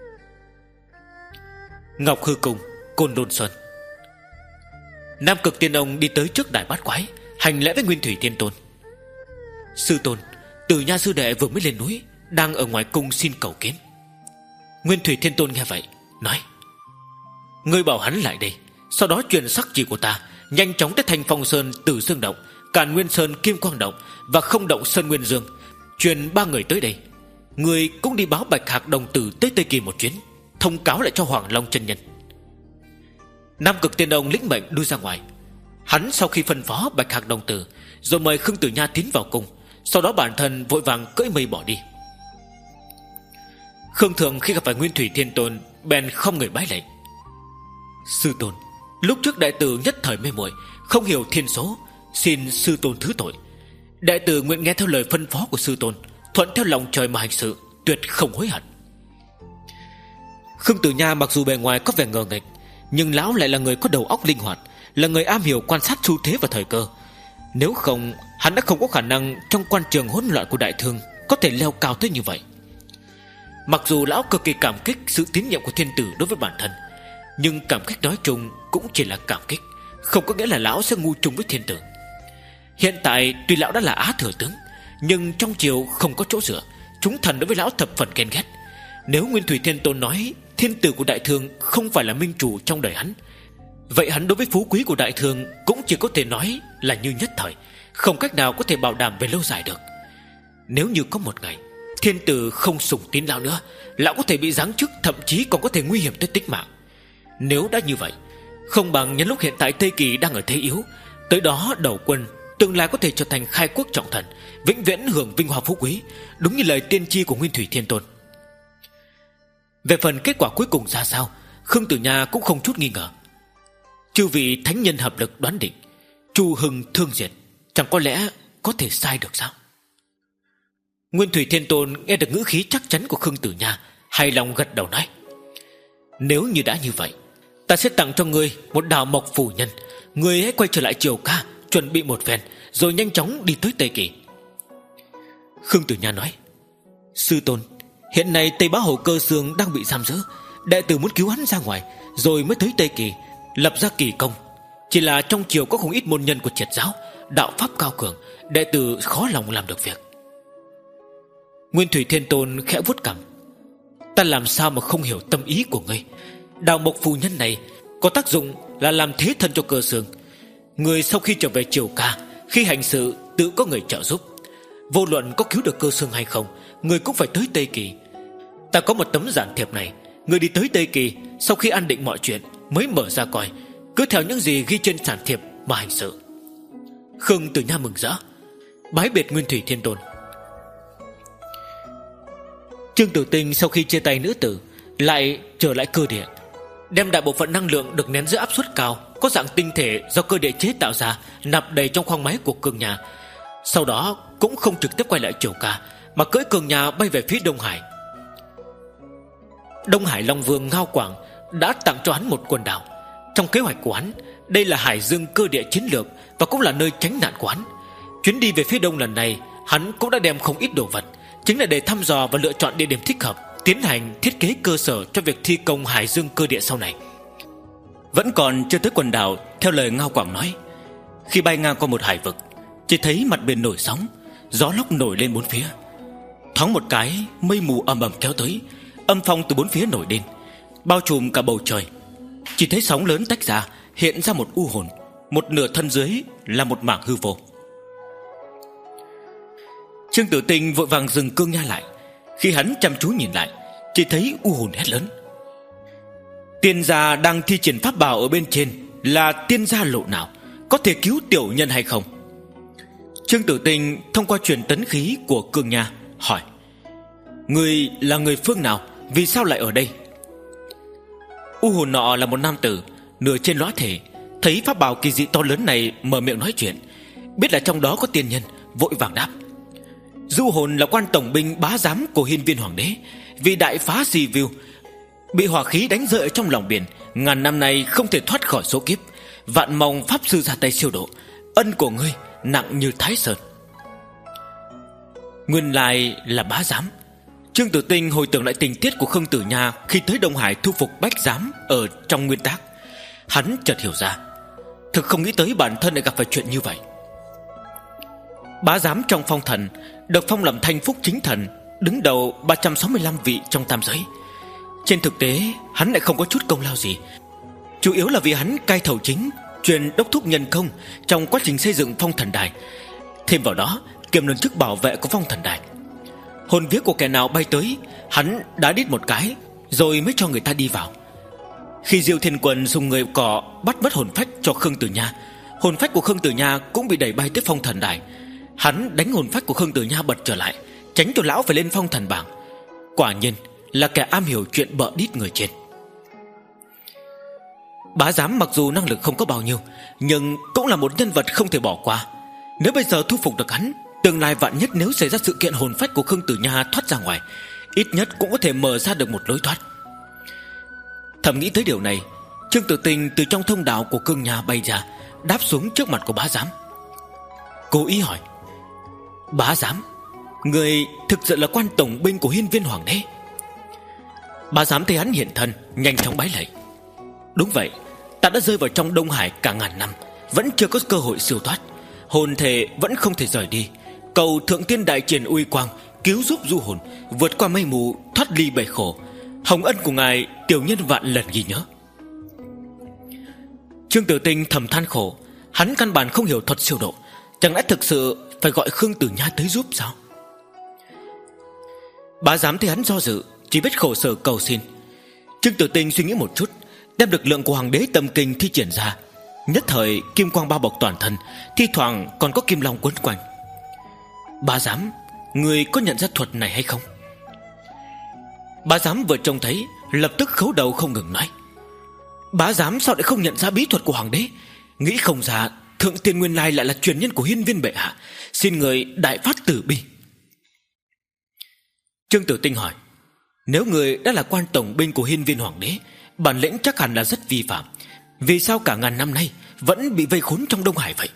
S1: Ngọc Hư Cung, Côn Lôn Sơn. Nam Cực Tiên Ông đi tới trước Đại Bát Quái, hành lễ với Nguyên Thủy Thiên Tôn. Sư tôn, Tử Nha sư đệ vừa mới lên núi, đang ở ngoài cung xin cầu kiến. Nguyên Thủy Thiên Tôn nghe vậy nói: ngươi bảo hắn lại đây, sau đó truyền sắc chỉ của ta, nhanh chóng tới Thanh Phong Sơn, Tử Dương Động, Càn Nguyên Sơn, Kim Quang Động và Không Động Sơn Nguyên Dương, truyền ba người tới đây. Người cũng đi báo Bạch Hạc Đồng Tử tới Tây Kỳ một chuyến, thông cáo lại cho Hoàng Long chân nhân. Nam Cực Tiên Ông lĩnh mệnh đưa ra ngoài. Hắn sau khi phân phó Bạch Hạc Đồng Tử, rồi mời Khương Tử Nha tiến vào cung, sau đó bản thân vội vàng cưỡi mây bỏ đi. Khương Thường khi gặp phải Nguyên Thủy Thiên Tôn bèn không người bái lạy: sư tôn, lúc trước đại tử nhất thời mê muội, không hiểu thiên số, xin sư tôn thứ tội. Đại tử nguyện nghe theo lời phân phó của sư tôn, thuận theo lòng trời mà hành sự, tuyệt không hối hận. Khương Tử Nha mặc dù bề ngoài có vẻ ngờ nghệch, nhưng lão lại là người có đầu óc linh hoạt, là người am hiểu quan sát xu thế và thời cơ. Nếu không, hắn đã không có khả năng trong quan trường hỗn loạn của đại thương có thể leo cao tới như vậy. Mặc dù lão cực kỳ cảm kích sự tín nhiệm của thiên tử đối với bản thân, nhưng cảm kích nói chung cũng chỉ là cảm kích, không có nghĩa là lão sẽ ngu chung với thiên tử. Hiện tại tuy lão đã là Á Thừa Tướng, nhưng trong triều không có chỗ dựa, chúng thần đối với lão thập phần ghen ghét. Nếu Nguyên Thủy Thiên Tôn nói thiên tử của đại thương không phải là minh chủ trong đời hắn, vậy hắn đối với phú quý của đại thương cũng chỉ có thể nói là như nhất thời, không cách nào có thể bảo đảm về lâu dài được. Nếu như có một ngày thiên tử không sủng tín lão nữa, lão có thể bị giáng chức, thậm chí còn có thể nguy hiểm tới tính mạng. Nếu đã như vậy, không bằng nhân lúc hiện tại Tây Kỳ đang ở thế yếu, tới đó đầu quân, tương lai có thể trở thành khai quốc trọng thần, vĩnh viễn hưởng vinh hoa phú quý, đúng như lời tiên tri của Nguyên Thủy Thiên Tôn. Về phần kết quả cuối cùng ra sao, Khương Tử Nha cũng không chút nghi ngờ. Chư vị thánh nhân hợp lực đoán định, Chu Hưng thương diệt, chẳng có lẽ có thể sai được sao? Nguyên Thủy Thiên Tôn nghe được ngữ khí chắc chắn của Khương Tử Nha, hài lòng gật đầu nói: nếu như đã như vậy, ta sẽ tặng cho ngươi một đào mộc phù nhân. Ngươi hãy quay trở lại Triều Ca, chuẩn bị một phen, rồi nhanh chóng đi tới Tây Kỳ. Khương Tử Nha nói: sư tôn, hiện nay Tây Bá Hầu Cơ Xương đang bị giam giữ, đệ tử muốn cứu hắn ra ngoài, rồi mới tới Tây Kỳ lập ra kỳ công. Chỉ là trong triều có không ít môn nhân của Triệt giáo, đạo pháp cao cường, đệ tử khó lòng làm được việc. Nguyên Thủy Thiên Tôn khẽ vuốt cằm: ta làm sao mà không hiểu tâm ý của ngươi. Đào mộc phù nhân này có tác dụng là làm thế thân cho Cơ Xương. Người sau khi trở về Triều Ca, khi hành sự tự có người trợ giúp, vô luận có cứu được Cơ Xương hay không, người cũng phải tới Tây Kỳ. Ta có một tấm giản thiệp này, người đi tới Tây Kỳ, sau khi an định mọi chuyện mới mở ra coi, cứ theo những gì ghi trên giản thiệp mà hành sự. Khương Tử Nha mừng rỡ, bái biệt Nguyên Thủy Thiên Tôn. Trương Tử Tinh sau khi chia tay nữ tử, lại trở lại cơ địa, đem đại bộ phận năng lượng được nén dưới áp suất cao, có dạng tinh thể do cơ địa chế tạo ra, nạp đầy trong khoang máy của cường nhà. Sau đó cũng không trực tiếp quay lại Triều Ca, mà cưỡi cường nhà bay về phía Đông Hải. Đông Hải Long Vương Ngao Quảng đã tặng cho hắn một quần đảo. Trong kế hoạch của hắn, đây là hải dương cơ địa chiến lược và cũng là nơi tránh nạn của hắn. Chuyến đi về phía đông lần này, hắn cũng đã đem không ít đồ vật, chính là để thăm dò và lựa chọn địa điểm thích hợp, tiến hành thiết kế cơ sở cho việc thi công hải dương cơ địa sau này. Vẫn còn chưa tới quần đảo, theo lời Ngao Quảng nói, khi bay ngang qua một hải vực, chỉ thấy mặt biển nổi sóng, gió lốc nổi lên bốn phía. Thoáng một cái, mây mù ầm ầm kéo tới, âm phong từ bốn phía nổi lên, bao trùm cả bầu trời. Chỉ thấy sóng lớn tách ra, hiện ra một u hồn, một nửa thân dưới là một mảng hư vô. Trương Tử Tinh vội vàng dừng cương nha lại. Khi hắn chăm chú nhìn lại, chỉ thấy u hồn hét lớn: tiên gia đang thi triển pháp bảo ở bên trên là tiên gia lộ nào, có thể cứu tiểu nhân hay không? Trương Tử Tinh thông qua truyền tấn khí của cương nha hỏi: người là người phương nào, vì sao lại ở đây? U hồn nọ là một nam tử, nửa trên lõa thể, thấy pháp bảo kỳ dị to lớn này mở miệng nói chuyện, biết là trong đó có tiên nhân, vội vàng đáp: Du hồn là quan tổng binh bá giám của Hiên Viên Hoàng đế, vì đại phá Sibiu, bị hỏa khí đánh rơi ở trong lòng biển, ngàn năm nay không thể thoát khỏi số kiếp. Vạn mong pháp sư ra tay siêu độ, ân của ngươi nặng như Thái Sơn. Nguyên lai là bá giám. Trương Tử Tinh hồi tưởng lại tình tiết của Khương Tử Nha khi tới Đông Hải thu phục bách giám ở trong nguyên tác. Hắn chợt hiểu ra, thực không nghĩ tới bản thân lại gặp phải chuyện như vậy. Bá giám trong phong thần được phong làm thanh phúc chính thần, đứng đầu ba trăm sáu mươi lăm vị trong tam giới. Trên thực tế hắn lại không có chút công lao gì, chủ yếu là vì hắn cai thầu chính, truyền đốc thúc nhân công trong quá trình xây dựng phong thần đài. Thêm vào đó kiêm luôn chức bảo vệ của phong thần đài. Hồn vía của kẻ nào bay tới, hắn đã đít một cái rồi mới cho người ta đi vào. Khi Diêu Thiên Quân dùng người cỏ bắt mất hồn phách cho Khương Tử Nha, hồn phách của Khương Tử Nha cũng bị đẩy bay tới phong thần đài. Hắn đánh hồn phách của Khương Tử Nha bật trở lại, tránh cho lão phải lên phong thần bảng. Quả nhiên là kẻ am hiểu chuyện bợ đít người trên. Bá giám mặc dù năng lực không có bao nhiêu, nhưng cũng là một nhân vật không thể bỏ qua. Nếu bây giờ thu phục được hắn, tương lai vạn nhất nếu xảy ra sự kiện hồn phách của Khương Tử Nha thoát ra ngoài, ít nhất cũng có thể mở ra được một lối thoát. Thầm nghĩ tới điều này, Trương Tử Tinh từ trong thông đạo của Cương Nha bay ra, đáp xuống trước mặt của bá giám. Cố ý hỏi: Bá giám, người thực sự là quan tổng binh của Hiên Viên Hoàng đế? Bá giám thấy hắn hiện thân, nhanh chóng bái lạy: Đúng vậy, ta đã rơi vào trong Đông Hải cả ngàn năm, vẫn chưa có cơ hội siêu thoát. Hồn thể vẫn không thể rời đi, cầu thượng tiên đại triển uy quang cứu giúp du hồn vượt qua mây mù, thoát ly bể khổ. Hồng ân của ngài tiểu nhân vạn lần ghi nhớ. Trương Tử Tinh thầm than khổ, hắn căn bản không hiểu thuật siêu độ, chẳng lẽ thực sự phải gọi Khương Tử Nha tới giúp sao? Bá giám thấy hắn do dự, chỉ biết khổ sở cầu xin. Trương Tử Tinh suy nghĩ một chút, đem lực lượng của Hoàng đế tâm kinh thi triển ra. Nhất thời kim quang bao bọc toàn thân, thi thoảng còn có kim long quấn quanh. Bá giám, người có nhận ra thuật này hay không? Bá giám vừa trông thấy, lập tức khấu đầu không ngừng nói: Bá giám sao lại không nhận ra bí thuật của Hoàng đế? Nghĩ không ra thượng tiên nguyên lai lại là truyền nhân của Hiên Viên bệ hạ, xin người đại phát tử bi. Trương Tử Tinh hỏi: Nếu người đã là quan tổng binh của Hiên Viên Hoàng đế, bản lĩnh chắc hẳn là rất vi phạm, vì sao cả ngàn năm nay vẫn bị vây khốn trong Đông Hải vậy?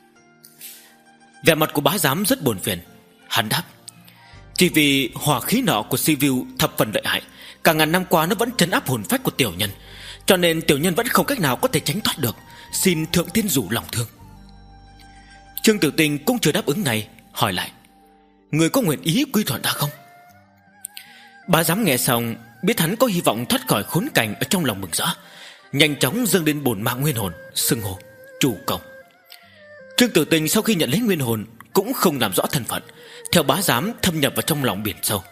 S1: Vẻ mặt của bá giám rất buồn phiền. Hắn đáp: Chỉ vì hỏa khí nọ của Sibiu thập phần lợi hại, cả ngàn năm qua nó vẫn trấn áp hồn phách của tiểu nhân, cho nên tiểu nhân vẫn không cách nào có thể tránh thoát được, xin thượng tiên rủ lòng thương. Trương Tử Tinh cũng chưa đáp ứng này, hỏi lại: Người có nguyện ý quy thuận ta không? Bá giám nghe xong, biết hắn có hy vọng thoát khỏi khốn cảnh ở trong lòng mừng rỡ, nhanh chóng dâng lên bổn mạng nguyên hồn, xưng hô chủ công. Trương Tử Tinh sau khi nhận lấy nguyên hồn cũng không làm rõ thân phận, theo bá giám thâm nhập vào trong lòng biển sâu.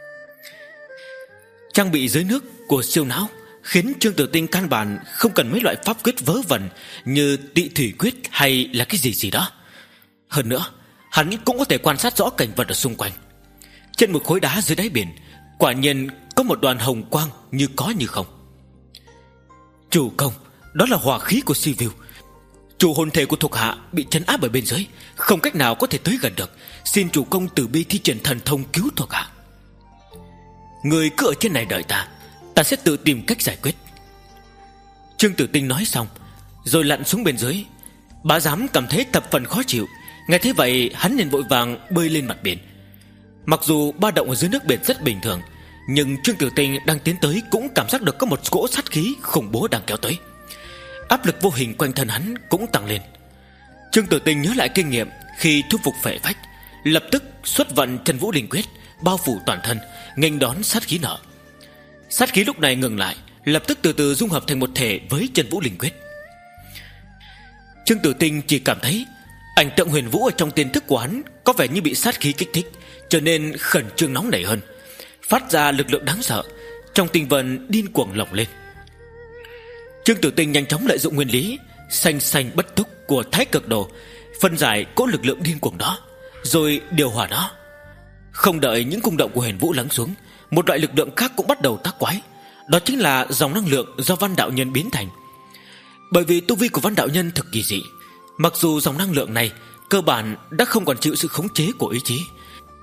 S1: Trang bị dưới nước của siêu não khiến Trương Tử Tinh căn bản không cần mấy loại pháp quyết vớ vẩn như tị thủy quyết hay là cái gì gì đó. Hơn nữa, hắn cũng có thể quan sát rõ cảnh vật ở xung quanh. Trên một khối đá dưới đáy biển, quả nhiên có một đoàn hồng quang như có như không. Chủ công, đó là hỏa khí của Sibiu. Chủ hồn thể của thuộc hạ bị trấn áp ở bên dưới, không cách nào có thể tới gần được, xin chủ công từ bi thi triển thần thông cứu thuộc hạ. Người cứ ở trên này đợi ta, ta sẽ tự tìm cách giải quyết. Trương Tử Tinh nói xong rồi lặn xuống bên dưới. Bá giám cảm thấy thập phần khó chịu, nghe thế vậy hắn liền vội vàng bơi lên mặt biển. Mặc dù ba động ở dưới nước biển rất bình thường, nhưng Trương Tử Tinh đang tiến tới cũng cảm giác được có một cỗ sát khí khủng bố đang kéo tới. Áp lực vô hình quanh thân hắn cũng tăng lên. Trương Tử Tinh nhớ lại kinh nghiệm khi thu phục phệ phách, lập tức xuất vận Chân Vũ Linh Quyết, bao phủ toàn thân, nghênh đón sát khí nọ. Sát khí lúc này ngừng lại, lập tức từ từ dung hợp thành một thể với Chân Vũ Linh Quyết. Trương Tử Tinh chỉ cảm thấy ảnh tượng huyền vũ ở trong tiên thức của hắn có vẻ như bị sát khí kích thích, trở nên khẩn trương nóng nảy hơn, phát ra lực lượng đáng sợ, trong tinh vân điên cuồng lồng lên. Trương Tử Tinh nhanh chóng lợi dụng nguyên lý xanh xanh bất túc của Thái Cực Đồ, phân giải cỗ lực lượng điên cuồng đó, rồi điều hòa nó. Không đợi những cung động của huyền vũ lắng xuống, một loại lực lượng khác cũng bắt đầu tác quái. Đó chính là dòng năng lượng do Văn đạo nhân biến thành. Bởi vì tu vi của Văn đạo nhân thực kỳ dị, mặc dù dòng năng lượng này cơ bản đã không còn chịu sự khống chế của ý chí,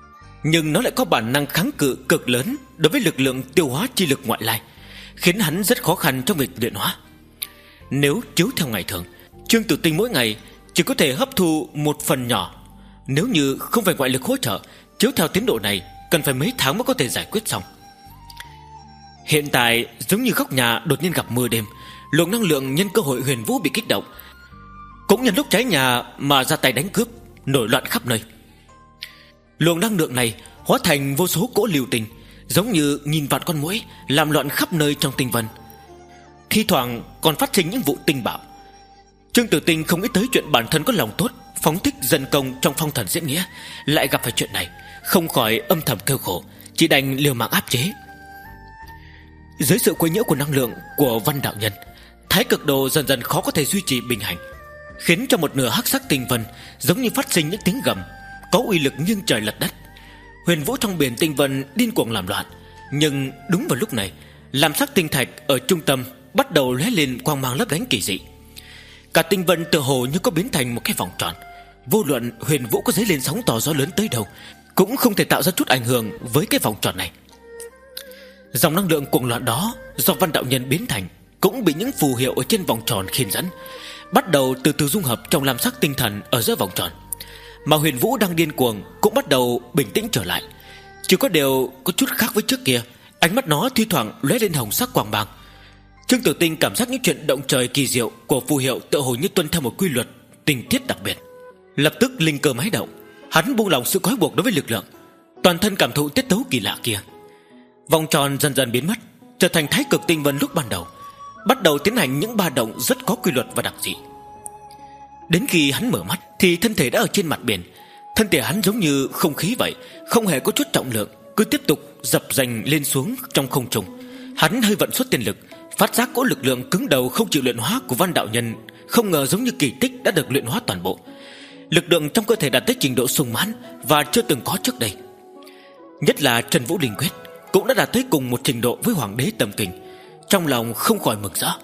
S1: nhưng nó lại có bản năng kháng cự cực lớn đối với lực lượng tiêu hóa chi lực ngoại lai, khiến hắn rất khó khăn trong việc luyện hóa. Nếu chiếu theo ngày thường, Trương Tử Tinh mỗi ngày chỉ có thể hấp thu một phần nhỏ. Nếu như không phải ngoại lực hỗ trợ, chiếu theo tiến độ này cần phải mấy tháng mới có thể giải quyết xong. Hiện tại giống như góc nhà đột nhiên gặp mưa đêm, luồng năng lượng nhân cơ hội Huyền Vũ bị kích động, cũng nhân lúc cháy nhà mà ra tay đánh cướp, nổi loạn khắp nơi. Luồng năng lượng này hóa thành vô số cỗ lưu tình, giống như nghìn vạn con muỗi làm loạn khắp nơi trong tinh vân. Thi thoảng còn phát sinh những vụ tinh bạo. Trương Tử Tinh không nghĩ tới chuyện bản thân có lòng tốt, phóng thích dân công trong phong thần diễn nghĩa, lại gặp phải chuyện này, không khỏi âm thầm kêu khổ, chỉ đành liều mạng áp chế. Dưới sự quấy nhiễu của năng lượng của Văn đạo nhân, Thái Cực Đồ dần dần khó có thể duy trì bình hành, khiến cho một nửa hắc sắc tinh vân giống như phát sinh những tiếng gầm, có uy lực nghiêng trời lật đất. Huyền Vũ trong biển tinh vân điên cuồng làm loạn. Nhưng đúng vào lúc này, lam sắc tinh thạch ở trung tâm bắt đầu lóe lên quang mang lấp lánh kỳ dị. Cả tinh vân tựa hồ như có biến thành một cái vòng tròn. Vô luận Huyền Vũ có dấy lên sóng to gió lớn tới đâu, cũng không thể tạo ra chút ảnh hưởng với cái vòng tròn này. Dòng năng lượng cuồng loạn đó do Văn đạo nhân biến thành cũng bị những phù hiệu ở trên vòng tròn khiên dẫn, bắt đầu từ từ dung hợp trong lam sắc tinh thần ở giữa vòng tròn. Mà Huyền Vũ đang điên cuồng cũng bắt đầu bình tĩnh trở lại. Chỉ có điều có chút khác với trước kia, ánh mắt nó thi thoảng lóe lên hồng sắc quang mang. Trương Tử Tinh cảm giác những chuyện động trời kỳ diệu của phù hiệu tựa hồ như tuân theo một quy luật tình tiết đặc biệt. Lập tức linh cơ máy động, hắn buông lỏng sự gói buộc đối với lực lượng, toàn thân cảm thụ tiết tấu kỳ lạ kia. Vòng tròn dần dần biến mất, trở thành Thái Cực tinh vân lúc ban đầu, bắt đầu tiến hành những ba động rất có quy luật và đặc dị. Đến khi hắn mở mắt thì thân thể đã ở trên mặt biển. Thân thể hắn giống như không khí vậy, không hề có chút trọng lượng, cứ tiếp tục dập dành lên xuống trong không trung. Hắn hơi vận xuất tiên lực, phát giác cỗ lực lượng cứng đầu không chịu luyện hóa của Văn đạo nhân không ngờ giống như kỳ tích đã được luyện hóa toàn bộ. Lực lượng trong cơ thể đạt tới trình độ sung mãn và chưa từng có trước đây. Nhất là Trần Vũ Linh Quyết cũng đã đạt tới cùng một trình độ với Hoàng đế Tâm Kinh. Trong lòng không khỏi mừng rỡ.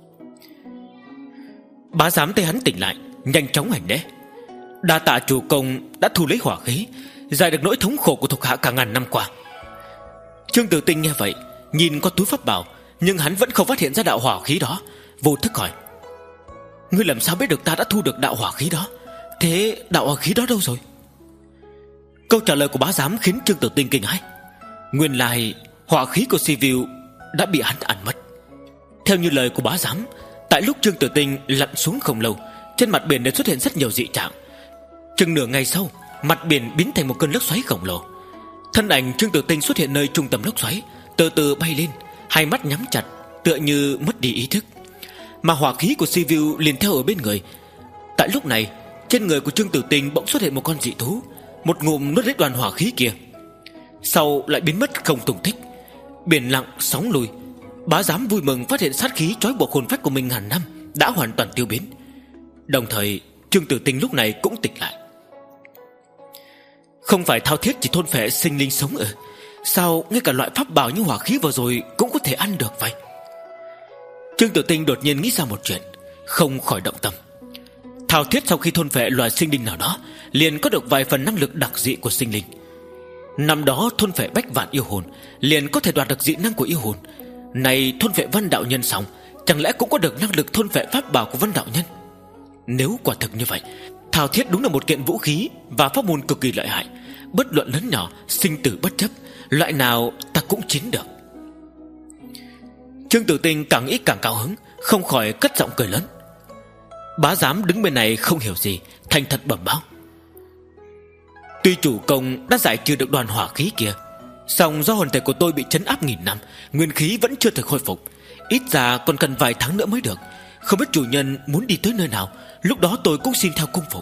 S1: Bá giám thấy hắn tỉnh lại, nhanh chóng hành lễ. Đa tạ chủ công đã thu lấy hỏa khí, giải được nỗi thống khổ của thuộc hạ cả ngàn năm qua. Trương Tử Tinh nghe vậy, nhìn có túi pháp bảo, nhưng hắn vẫn không phát hiện ra đạo hỏa khí đó, vô thức hỏi: ngươi làm sao biết được ta đã thu được đạo hỏa khí đó? Thế đạo hỏa khí đó đâu rồi? Câu trả lời của bá giám khiến Trương Tử Tinh kinh hãi. Nguyên lai hỏa khí của Sivu đã bị hắn ăn mất. Theo như lời của bá giám, tại lúc Trương Tử Tinh lặn xuống không lâu, trên mặt biển đã xuất hiện rất nhiều dị trạng. Chừng nửa ngày sau, mặt biển biến thành một cơn lốc xoáy khổng lồ. Thân ảnh Trương Tử Tinh xuất hiện nơi trung tâm lốc xoáy, từ từ bay lên, hai mắt nhắm chặt, tựa như mất đi ý thức. Mà hỏa khí của Sivu liền theo ở bên người. Tại lúc này, trên người của Trương Tử Tinh bỗng xuất hiện một con dị thú, một ngụm nuốt lấy đoàn hỏa khí kia, sau lại biến mất không tung tích. Biển lặng sóng lùi. Bá giám vui mừng phát hiện sát khí trói buộc hồn phách của mình ngàn năm đã hoàn toàn tiêu biến. Đồng thời Trương Tử Tinh lúc này cũng tỉnh lại. Không phải thao thiết chỉ thôn phệ sinh linh sống ư? Sao ngay cả loại pháp bảo như hỏa khí vừa rồi cũng có thể ăn được vậy? Trương Tử Tinh đột nhiên nghĩ ra một chuyện, không khỏi động tâm. Thao thiết sau khi thôn phệ loài sinh linh nào đó liền có được vài phần năng lực đặc dị của sinh linh. Năm đó thôn phệ bách vạn yêu hồn liền có thể đoạt được dị năng của yêu hồn. Này thôn phệ Văn đạo nhân xong, chẳng lẽ cũng có được năng lực thôn phệ pháp bảo của Văn đạo nhân? Nếu quả thực như vậy, thao thiết đúng là một kiện vũ khí và pháp môn cực kỳ lợi hại. Bất luận lớn nhỏ, sinh tử bất chấp, loại nào ta cũng chiến được. Trương Tử Tinh càng nghĩ càng cao hứng, không khỏi cất giọng cười lớn. Bá giám đứng bên này không hiểu gì, thành thật bẩm báo: tuy chủ công đã giải trừ được đoàn hỏa khí kia, song do hồn thể của tôi bị trấn áp nghìn năm, nguyên khí vẫn chưa thể khôi phục, ít ra còn cần vài tháng nữa mới được. Không biết chủ nhân muốn đi tới nơi nào, lúc đó tôi cũng xin theo cung phục.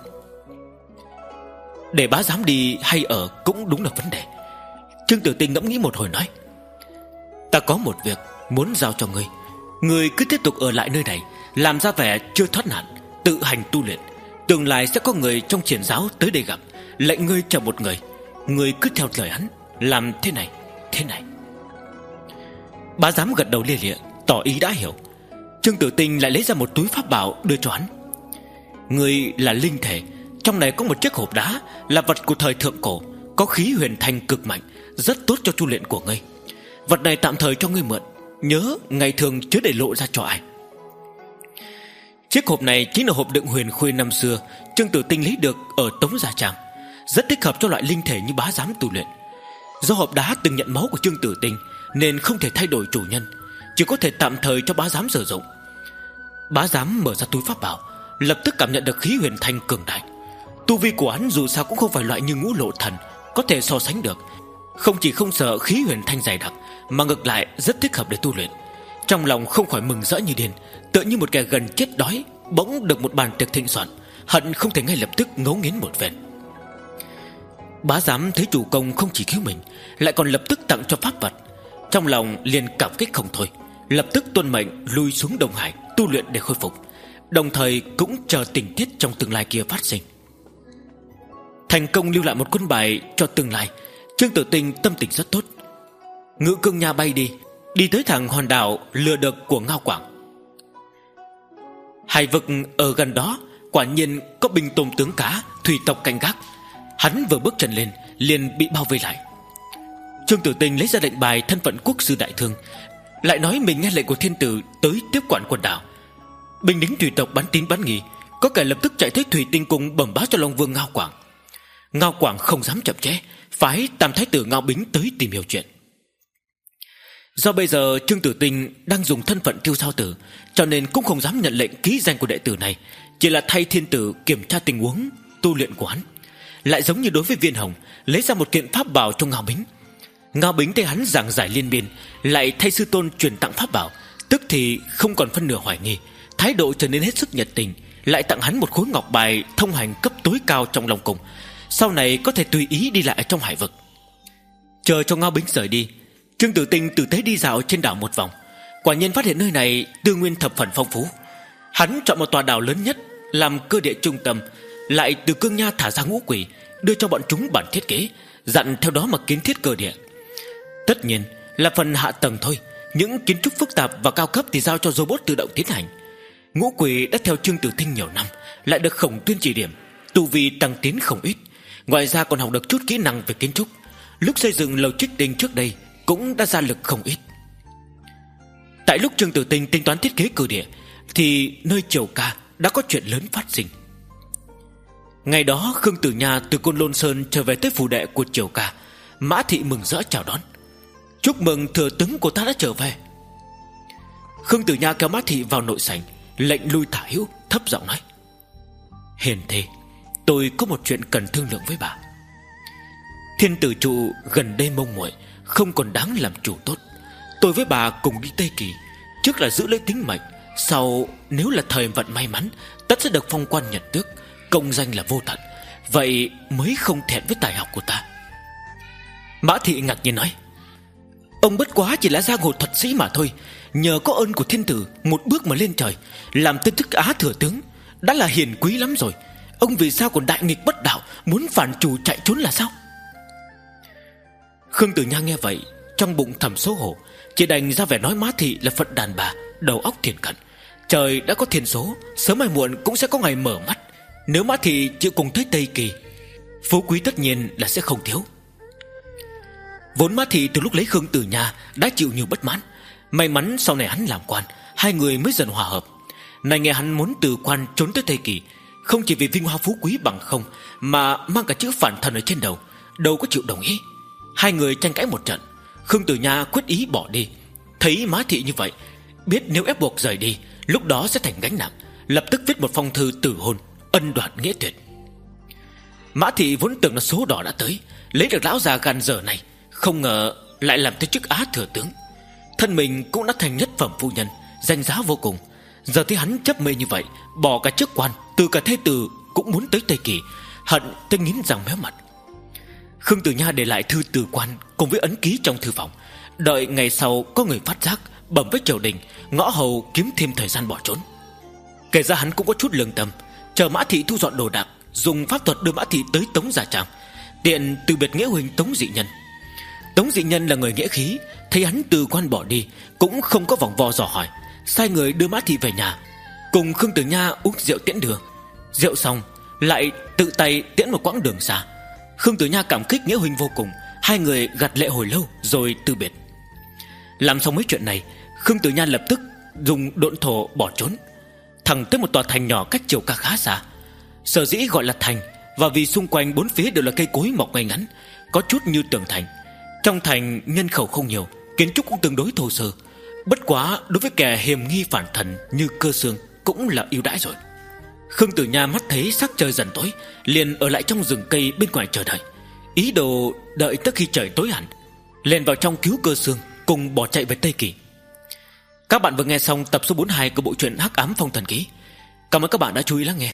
S1: Để bá giám đi hay ở cũng đúng là vấn đề. Trương Tử Tinh ngẫm nghĩ một hồi nói: ta có một việc muốn giao cho ngươi. Ngươi cứ tiếp tục ở lại nơi này, làm ra vẻ chưa thoát nạn, tự hành tu luyện. Tương lai sẽ có người trong xiển giáo tới đây gặp, lệnh ngươi chờ một người. Ngươi cứ theo lời hắn, làm thế này, thế này. Bá giám gật đầu lia lịa, tỏ ý đã hiểu. Trương Tử Tinh lại lấy ra một túi pháp bảo đưa cho hắn. Ngươi là linh thể, trong này có một chiếc hộp đá, là vật của thời thượng cổ, có khí huyền thanh cực mạnh, rất tốt cho tu luyện của ngươi. Vật này tạm thời cho ngươi mượn, nhớ ngày thường chớ để lộ ra cho ai. Chiếc hộp này chính là hộp đựng huyền khuê năm xưa Trương Tử Tinh lấy được ở Tống Gia Tràng, rất thích hợp cho loại linh thể như bá giám tu luyện. Do hộp đá từng nhận máu của Trương Tử Tinh nên không thể thay đổi chủ nhân, chỉ có thể tạm thời cho bá giám sử dụng. Bá giám mở ra túi pháp bảo, lập tức cảm nhận được khí huyền thanh cường đại. Tu vi của hắn dù sao cũng không phải loại như Ngũ Lộ Thần có thể so sánh được. Không chỉ không sợ khí huyền thanh dày đặc, mà ngược lại rất thích hợp để tu luyện. Trong lòng không khỏi mừng rỡ như điên, tựa như một kẻ gần chết đói bỗng được một bàn tiệc thịnh soạn, hận không thể ngay lập tức ngấu nghiến một phen. Bá giám thấy chủ công không chỉ cứu mình, lại còn lập tức tặng cho pháp vật, trong lòng liền cảm kích không thôi, lập tức tuân mệnh lui xuống Đông Hải tu luyện để khôi phục, đồng thời cũng chờ tình tiết trong tương lai kia phát sinh. Thành công lưu lại một quân bài cho tương lai, Trương Tử Tinh tâm tình rất tốt. Ngự cương nha bay đi, đi tới thẳng hòn đảo lừa được của Ngao Quảng. Hải vực ở gần đó quả nhiên có binh tôm tướng cá, thủy tộc canh gác. Hắn vừa bước chân lên liền bị bao vây lại. Trương Tử Tinh lấy ra lệnh bài thân phận quốc sư đại thương, lại nói mình nghe lệnh của thiên tử tới tiếp quản quần đảo. Binh lính thủy tộc bắn tín bắn nghi, có kẻ lập tức chạy tới thủy tinh cung bẩm báo cho Long Vương Ngao Quảng. Ngao Quảng không dám chậm trễ, phái tam thái tử Ngao Bính tới tìm hiểu chuyện. Do bây giờ Trương Tử Tinh đang dùng thân phận Tiêu Giao Tử, cho nên cũng không dám nhận lệnh ký danh của đệ tử này, chỉ là thay thiên tử kiểm tra tình huống tu luyện của hắn. Lại giống như đối với Viên Hồng, lấy ra một kiện pháp bảo cho Ngao Bính. Ngao Bính thấy hắn giảng giải liên miên, lại thay sư tôn truyền tặng pháp bảo, tức thì không còn phân nửa hoài nghi, thái độ trở nên hết sức nhiệt tình, lại tặng hắn một khối ngọc bài thông hành cấp tối cao trong Long Cung, sau này có thể tùy ý đi lại trong hải vực. Chờ cho Ngao Bính rời đi, Trương Tử Tinh tử tế đi dạo trên đảo một vòng, quả nhiên phát hiện nơi này tư nguyên thập phần phong phú. Hắn chọn một tòa đảo lớn nhất làm cơ địa trung tâm, lại từ cương nha thả ra ngũ quỷ, đưa cho bọn chúng bản thiết kế, dặn theo đó mà kiến thiết cơ địa. Tất nhiên là phần hạ tầng thôi, những kiến trúc phức tạp và cao cấp thì giao cho robot tự động tiến hành. Ngũ quỷ đã theo Trương Tử Tinh nhiều năm, lại được Khổng Tuyên chỉ điểm, tu vi tăng tiến không ít, ngoài ra còn học được chút kỹ năng về kiến trúc. Lúc xây dựng lầu Trích Tinh trước đây cũng đã ra lực không ít. Tại lúc Trương Tử Tinh tính toán thiết kế cơ địa, thì nơi Triều Ca đã có chuyện lớn phát sinh. Ngày đó Khương Tử Nha từ Côn Lôn Sơn trở về tới phủ đệ của Triều Ca. Mã Thị mừng rỡ chào đón: chúc mừng thừa tướng của ta đã trở về. Khương Tử Nha kéo Mã Thị vào nội sảnh, lệnh lui Tả Hữu, thấp giọng nói: hiền thê, tôi có một chuyện cần thương lượng với bà. Thiên tử trụ gần đây mông muội, không còn đáng làm chủ tốt. Tôi với bà cùng đi Tây Kỳ, trước là giữ lấy tính mệnh, sau nếu là thời vận may mắn, tất sẽ được phong quan nhận tước, công danh là vô tận. Vậy mới không thẹn với tài học của ta. Mã Thị ngạc nhiên nói: ông bất quá chỉ là giang hồ thuật sĩ mà thôi, nhờ có ơn của thiên tử một bước mà lên trời, làm tên chức Á thừa tướng, đã là hiền quý lắm rồi. Ông vì sao còn đại nghịch bất đạo, muốn phản chủ chạy trốn là sao? Khương Tử Nha nghe vậy, trong bụng thầm xấu hổ, chỉ đành ra vẻ nói Mã Thị là phận đàn bà, đầu óc thiền cận. Trời đã có thiên số, sớm hay muộn cũng sẽ có ngày mở mắt. Nếu Mã Thị chịu cùng tới Tây Kỳ, phú quý tất nhiên là sẽ không thiếu. Vốn Mã Thị từ lúc lấy Khương Tử Nha đã chịu nhiều bất mãn, may mắn sau này hắn làm quan, hai người mới dần hòa hợp. Này nghe hắn muốn từ quan trốn tới Tây Kỳ, không chỉ vì vinh hoa phú quý bằng không, mà mang cả chữ phản thần ở trên đầu, đâu có chịu đồng ý. Hai người tranh cãi một trận, Khương Tử Nha quyết ý bỏ đi. Thấy Mã Thị như vậy, biết nếu ép buộc rời đi, lúc đó sẽ thành gánh nặng, lập tức viết một phong thư từ hôn, ân đoạt nghĩa tuyệt. Mã Thị vốn tưởng là số đỏ đã tới, lấy được lão già gan dở này, không ngờ lại làm tới chức Á thừa tướng. Thân mình cũng đã thành nhất phẩm phu nhân, danh giá vô cùng. Giờ thấy hắn chấp mê như vậy, bỏ cả chức quan, từ cả thế tử cũng muốn tới Tây Kỳ, hận tới nghiến răng méo mặt. Khương Tử Nha để lại thư từ quan cùng với ấn ký trong thư phòng, đợi ngày sau có người phát giác, bẩm với triều đình, ngõ hầu kiếm thêm thời gian bỏ trốn. Kể ra hắn cũng có chút lương tâm, chờ Mã Thị thu dọn đồ đạc, dùng pháp thuật đưa Mã Thị tới Tống Gia Tràng, tiện từ biệt nghĩa huynh Tống Dị Nhân. Tống Dị Nhân là người nghĩa khí, thấy hắn từ quan bỏ đi cũng không có vòng vo dò hỏi, sai người đưa Mã Thị về nhà, cùng Khương Tử Nha uống rượu tiễn đường. Rượu xong lại tự tay tiễn một quãng đường xa. Khương Tử Nha cảm kích nghĩa huynh vô cùng. Hai người gặt lệ hồi lâu rồi từ biệt. Làm xong mấy chuyện này, Khương Tử Nha lập tức dùng độn thổ bỏ trốn thẳng tới một tòa thành nhỏ cách Triều Ca khá xa. Sở dĩ gọi là thành và vì xung quanh bốn phía đều là cây cối mọc ngay ngắn, có chút như tường thành. Trong thành nhân khẩu không nhiều, kiến trúc cũng tương đối thô sơ. Bất quá đối với kẻ hiềm nghi phản thần như Cơ Xương cũng là ưu đãi rồi. Khương Tử Nha mắt thấy sắc trời dần tối, liền ở lại trong rừng cây bên ngoài chờ đợi, ý đồ đợi tới khi trời tối hẳn liền vào trong cứu Cơ Xương, cùng bỏ chạy về Tây Kỳ. Các bạn vừa nghe xong tập số bốn mươi hai của bộ truyện Hắc Ám Phong Thần Ký. Cảm ơn các bạn đã chú ý lắng nghe.